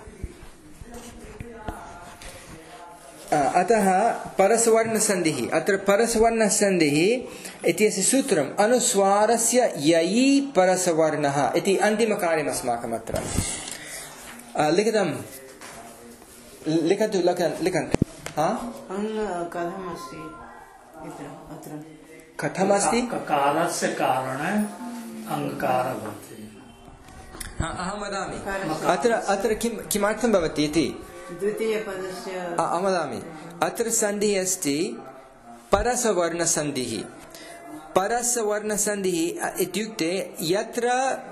अतः परसवर्णसन्धिः, अत्र परसवर्णसन्धिः इत्यस्य सूत्रम् अनुस्वारस्य ययि परसवर्णः इति अन्तिमकार्यम् अस्माकम् अत्र लिखितं। लिखतु लिखन्तु। हाँ, कथमस्ति अत्र? कथमस्ति? ककारस्य कारणे अङ्कारः भवति। अहं वदामि अत्र अत्र किं किमर्थं भवति इति। द्वितीयपदस्य अहं वदामि। अत्र सन्धिः अस्ति परसवर्णसन्धिः। परसवर्णसन्धिः इत्युक्ते यत्र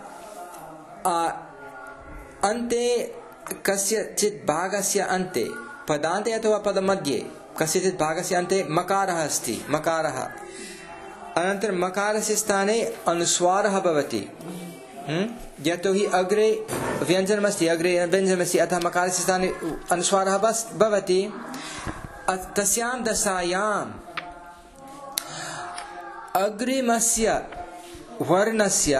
अन्ते कस्यचित् भागस्य अन्ते पदान्ते अथवा पदमध्ये कस्यचित् भागस्य अन्ते मकारः अस्ति, मकारः। अनन्तरं मकारस्य स्थाने अनुस्वारः भवति। यतोहि अग्रे व्यञ्जनमस्ति, अग्रे व्यञ्जनमस्ति, अतः मकारस्य स्थाने अनुस्वारः भवति। तस्यां दशायाम् अग्रिमस्य वर्णस्य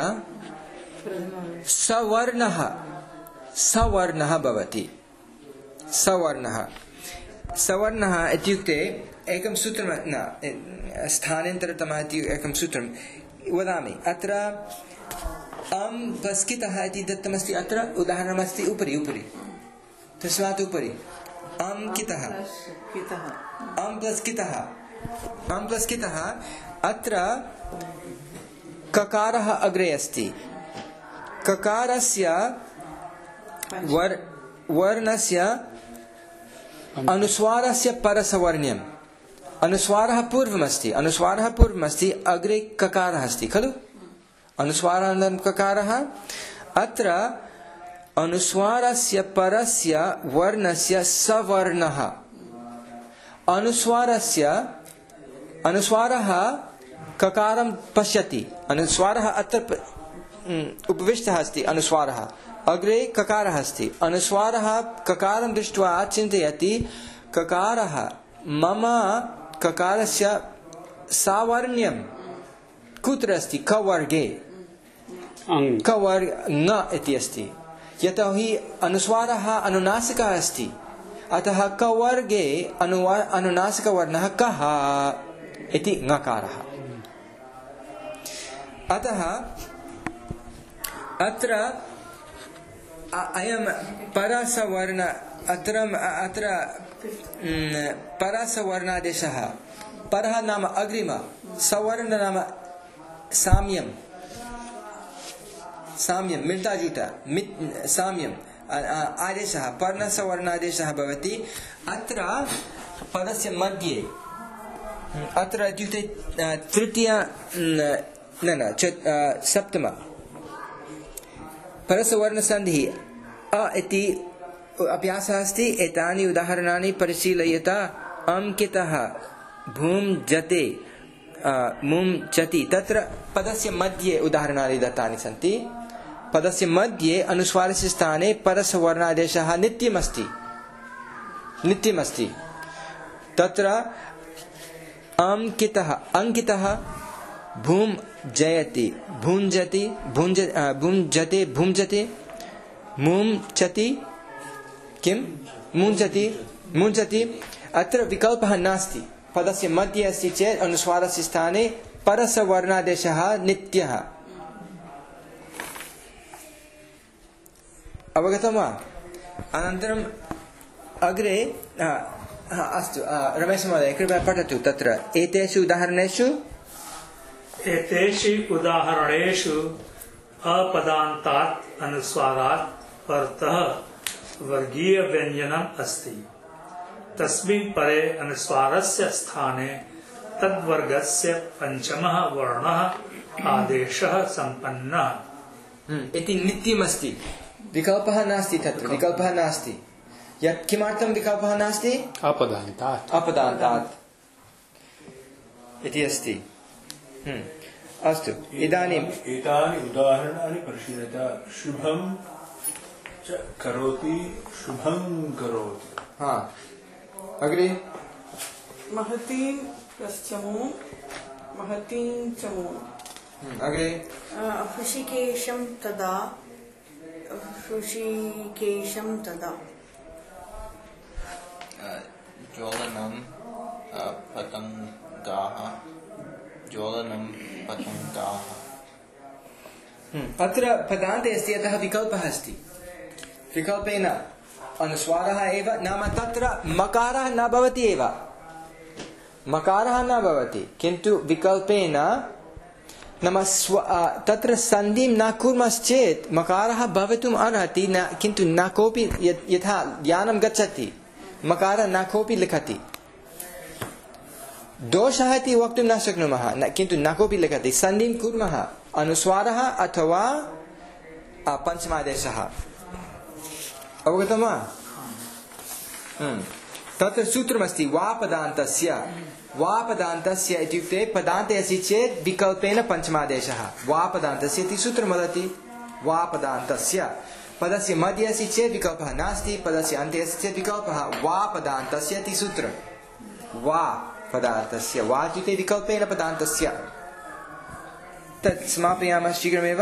सवर्णः सवर्णः भवति। सवर्णः सवर्णः इत्युक्ते एकं सूत्रं न स्थानान्तरतमः इति एकं सूत्रं वदामि। अत्र अं प्लस्कितः इति दत्तमस्ति। अत्र उदाहरणमस्ति उपरि उपरि तस्मात् उपरि अं कितः अं प्लस्कितः अं प्लस्कितः। अत्र ककारः अग्रे अस्ति। ककारस्य वर वर्णस्य अनुस्वारस्य परसवर्ण्यम्। अनुस्वारः पूर्वमस्ति, अनुस्वारः पूर्वमस्ति, अग्रे ककारः अस्ति खलु। अनुस्वारानन्तरं ककारः। अत्र अनुस्वारस्य परस्य वर्णस्य सवर्णः। अनुस्वारस्य अनुस्वारः ककारं पश्यति। अनुस्वारः अत्र उपविष्टः अस्ति। अनुस्वारः अग्रे ककारः अस्ति। अनुस्वारः ककारं दृष्ट्वा चिन्तयति ककारः मम ककारस्य सावर्ण्यं कुत्र अस्ति? कवर्गे, कवर्ग ङ इति अस्ति। यतोहि अनुस्वारः अनुनासिकः अस्ति, अतः कवर्गे अनुवा अनुनासिकवर्णः कः इति ङकारः। अतः अत्र अयं परसवर्ण अत्र अत्र परसवर्णादेशः। परः नाम अग्रिम, सवर्ण नाम साम्यं, साम्यं मिताजुट साम्यं। आदेशः पर्णसवर्णादेशः भवति अत्र पदस्य मध्ये अत्र इत्युक्ते तृतीय न न सप्तम परसवर्णसन्धिः अ इति अभ्यासः अस्ति। एतानि उदाहरणानि परिशीलयता अंकितः भूम जते मुं चति तत्र पदस्य मध्ये उदाहरणानि दत्तानि सन्ति। पदस्य मध्ये अनुस्वारस्य स्थाने परसवर्णादेशः नित्यमस्ति नित्यमस्ति तत्र अंकितः अंकितः भूम जयति भुञ्जति भुञ्ज भुञ्जते भुञ्जते मुं चति किं मुञ्चति मुञ्चति अत्र विकल्पः नास्ति। पदस्य मध्ये अस्ति चेत् अनुस्वारस्य स्थाने परसवर्णादेशः नित्यः। अवगतं वा? अनन्तरम् अग्रे अस्तु रमेश महोदय कृपया पठतु तत्र एतेषु उदाहरणेषु एतेषु उदाहरणेषु अपदान्तात् अनुस्वारात् परतः वर्गीय व्यञ्जनम् अस्ति। तस्मिन् परे अनुस्वारस्य स्थाने तद्वर्गस्य पञ्चमः वर्णः आदेशः सम्पन्नः इति नित्यमस्ति। विकल्पः नास्ति तत्र विकल्पः नास्ति। यत् किमर्थं विकल्पः नास्ति? अपदान्तात् अपदान्तात् इति अस्ति। अस्तु इदानीम् एतानि उदाहरणानि परिशीलयता शुभं च करोति शुभं करोति। हाँ अग्रे महतीं प्रस्थ्यमो महतीं चमो अग्रे हृषिकेशं तदा हृषिकेशं तदा ज्वलनं पतङ्गाः ज्वलनं पतङ्गाः। अत्र पदान्ते अस्ति अतः विकल्पः अस्ति। विकल्पेन अनुस्वारः एव नाम तत्र मकारः न भवति एव मकारः न भवति किन्तु विकल्पेन नाम स्व तत्र सन्धिं न कुर्मश्चेत् मकारः भवितुम् अर्हति न किन्तु न कोऽपि यथा ज्ञानं गच्छति मकारः न कोऽपि लिखति। दोषः इति वक्तुं न शक्नुमः किन्तु न कोऽपि लिखति। सन्धिं कुर्मः अनुस्वारः अथवा पञ्चमादेशः। अवगतं वा? तत्र सूत्रमस्ति वापदान्तस्य वापदान्तस्य इत्युक्ते पदान्ते अस्ति चेत् विकल्पेन पञ्चमादेशः वापदान्तस्य इति सूत्रं वदति। वापदान्तस्य पदस्य मध्ये अस्ति चेत् विकल्पः नास्ति पदस्य अन्ते अस्ति चेत् विकल्पः वापदान्तस्य इति सूत्रं। वा पदार्थस्य वा इत्युक्ते विकल्पेन पदान्तस्य। तत् समापयामः शीघ्रमेव।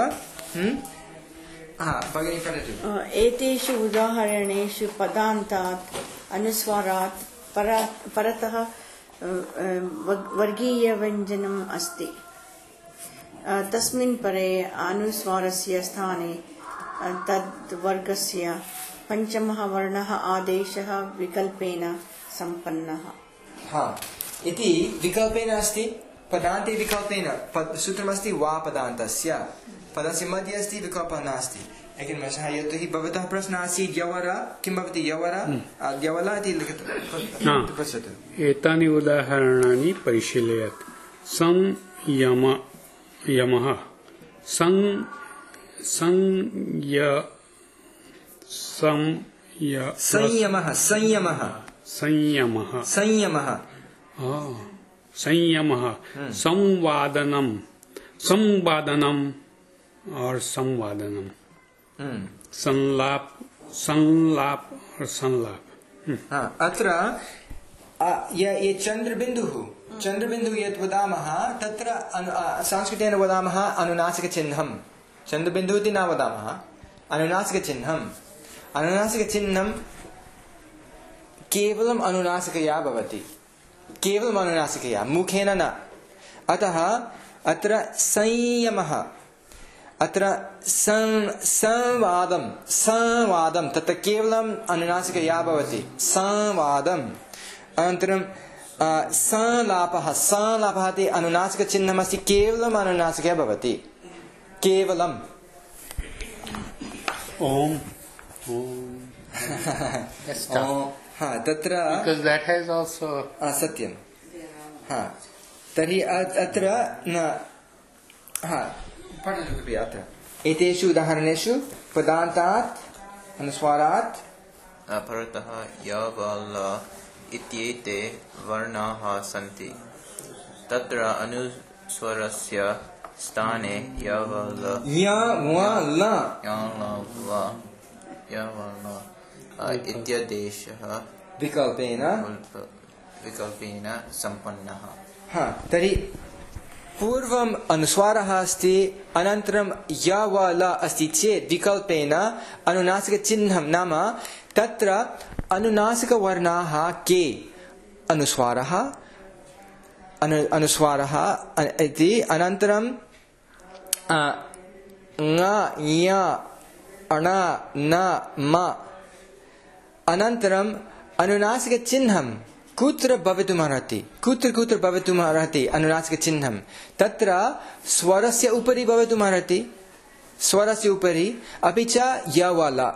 भगिनी पठतु। एतेषु उदाहरणेषु पदान्तात् अनुस्वारात् परतः वर्गीयव्यञ्जनम् अस्ति। तस्मिन् परे अनुस्वारस्य स्थाने तद्वर्गस्य पञ्चमः वर्णः आदेशः विकल्पेन सम्पन्नः। हाँ इति विकल्पेन अस्ति पदान्ते विकल्पेन सूत्रमस्ति वा पदान्तस्य पदस्य मध्ये अस्ति विकल्पः नास्ति। एकनिमेषः यतोहि भवतः प्रश्नः आसीत् यवर किं भवति यवर यवल इति लिखितं पश्यतु। एतानि उदाहरणानि परिशीलयत् संयम यमः सं संय संय संयमः संयमः संयमः संयमः संयमः संवादनम संवादनम और संवादनम संलाप संलाप और संलाप। अत्र ये चन्द्रबिन्दुः चन्द्रबिन्दुः यत् वदामः तत्र संस्कृतेन वदामः अनुनासिकचिह्नं। चन्द्रबिन्दुः इति न वदामः अनुनासिकचिह्नम्। अनुनासिकचिह्नं केवलम् अनुनासिकया भवति केवलम् अनुनासिकया मुखेन न। अतः अत्र संयमः अत्र संवादं संवादं तत्र केवलम् अनुनासिकया भवति संवादम्। अनन्तरं संलापः संलापः इति अनुनासिकचिह्नमस्ति केवलम् अनुनासिकया भवति केवलम्। ओम That's tough. ओ, हा तत्र Because that has also. आ, सत्यं हा तर्हि अ- अत्र न हा पठतु कृपया अत्र एतेषु उदाहरणेषु पदान्तात् अनुस्वारात् अपरतः य व ल इत्येते वर्णाः सन्ति तत्र अनुस्वरस्य स्थाने य व ल य व ल य ल व य व ल अ इत्यादेशः विकल्पेन विकल्प- विकल्पेन सम्पन्नः हा तर्हि पूर्वम् अनुस्वारः अस्ति अनन्तरं य व ल अस्ति चेत् विकल्पेन अनुनासिकचिह्नं नाम तत्र अनुनासिकवर्णाः के अनुस्वारः अनु अनुस्वारः अ- इति अनन्तरं अ, ङ ञ अण न म अनन्तरम् अनुनासिकचिह्नं कुत्र भवितुमर्हति कुत्र कुत्र भवितुमर्हति अनुनासिकचिह्नं तत्र स्वरस्य उपरि भवितुमर्हति स्वरस्य उपरि अपि च य व ल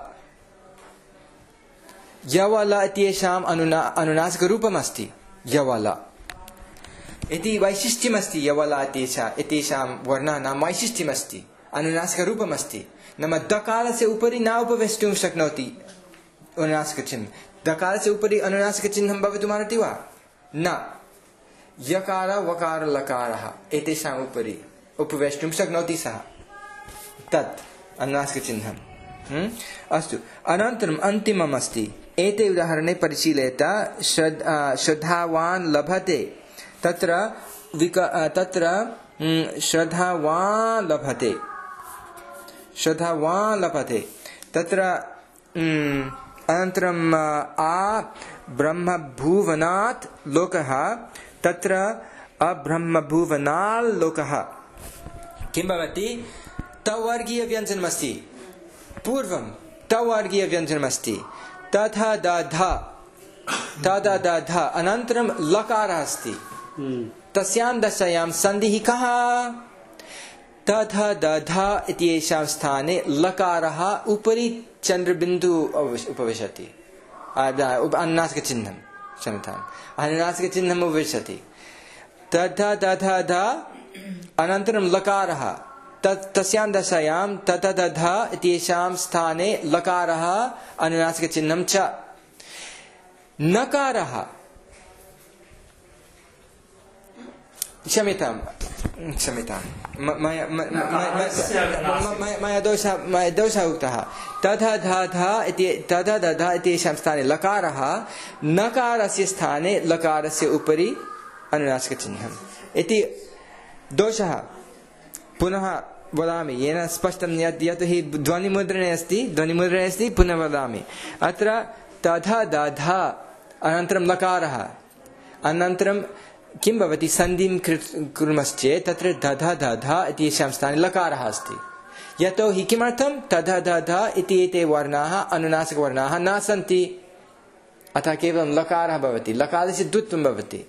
य व ल इत्येषाम् अनुना अनुनासिकरूपमस्ति य व ल इति वैशिष्ट्यमस्ति य व ल इत्येषा इत्येषां वर्णानां वैशिष्ट्यमस्ति अनुनासिकरूपमस्ति नाम दकारस्य उपरि न उपवेष्टुं शक्नोति अनुनासिकचिह्नं दकारस्य उपरि अनुनासिकचिह्नं भवितुमर्हति वा न यकार वकार लकारः एतेषाम् उपरि उपवेष्टुं शक्नोति सः तत् अनुनासिकचिह्नं हम्म? अस्तु अनन्तरम् अन्तिमम् अस्ति एते उदाहरणे परिशीलयत श्रद्- आ, श्रद्धावान् लभते तत्र विक आ, तत्र हम्म, श्रद्धावान् लभते श्रद्धावान् लभते तत्र हम्म, अनन्तरम् आ ब्रह्मभुवनात् लोकः तत्र अब्रह्मभुवनाल् लोकः किं भवति तवर्गीयव्यञ्जनमस्ति पूर्वं तवर्गीयव्यञ्जनमस्ति तथा दध तदा दध अनन्तरं लकारः अस्ति तस्यां दशायां सन्धिः कः तथा दध इत्येषां स्थाने लकारः उपरि चन्द्रबिन्दु उपविशति अनुनासिकचिह्नं क्षम्यताम् अनुनासिकचिह्नम् उपविशति तथा तथा ध अनन्तरं लकारः तत् तस्यां दशायां तथा दध इत्येषां स्थाने लकारः अनुनासिकचिह्नं च नकारः क्षम्यतां क्षम्यतां मया मया दोषः मया दोषः उक्तः तथा दधा इति तथा दधा इत्येषां स्थाने लकारः नकारस्य स्थाने लकारस्य उपरि अनुनासिकचिह्नम् इति दोषः पुनः वदामि येन स्पष्टं यत् यतोहि ध्वनिमुद्रणे अस्ति ध्वनिमुद्रणे अस्ति पुनः वदामि अत्र तथा दधा अनन्तरं लकारः अनन्तरं किं भवति सन्धिं कुर्मश्चेत् तत्र दध दध इत्येषां स्थाने लकारः अस्ति यतोहि किमर्थं तध दध इति एते वर्णाः अनुनासिकवर्णाः न सन्ति अतः केवलं लकारः भवति लकारस्य द्वित्वं भवति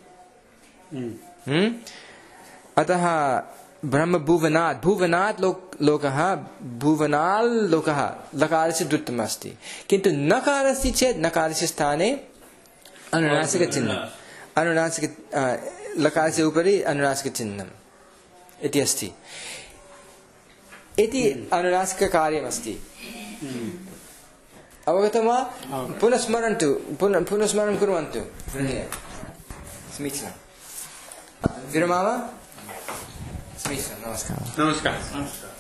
अतः ब्रह्मभुवनात् भुवनात् लोक लोकः भुवनाल् लोकः लकारस्य द्वित्वम् अस्ति किन्तु नकारस्य चेत् नकारस्य स्थाने अनुनासिकचिह्नम् अनुनासिक लकारस्य उपरि अनुनासिकचिह्नम् इति अस्ति इति अनुनासिककार्यमस्ति अवगतं वा पुनः स्मरन्तु पुनः पुनः स्मरणं कुर्वन्तु समीचीनं विरमामः समीचीनं नमस्कारः नमस्कारः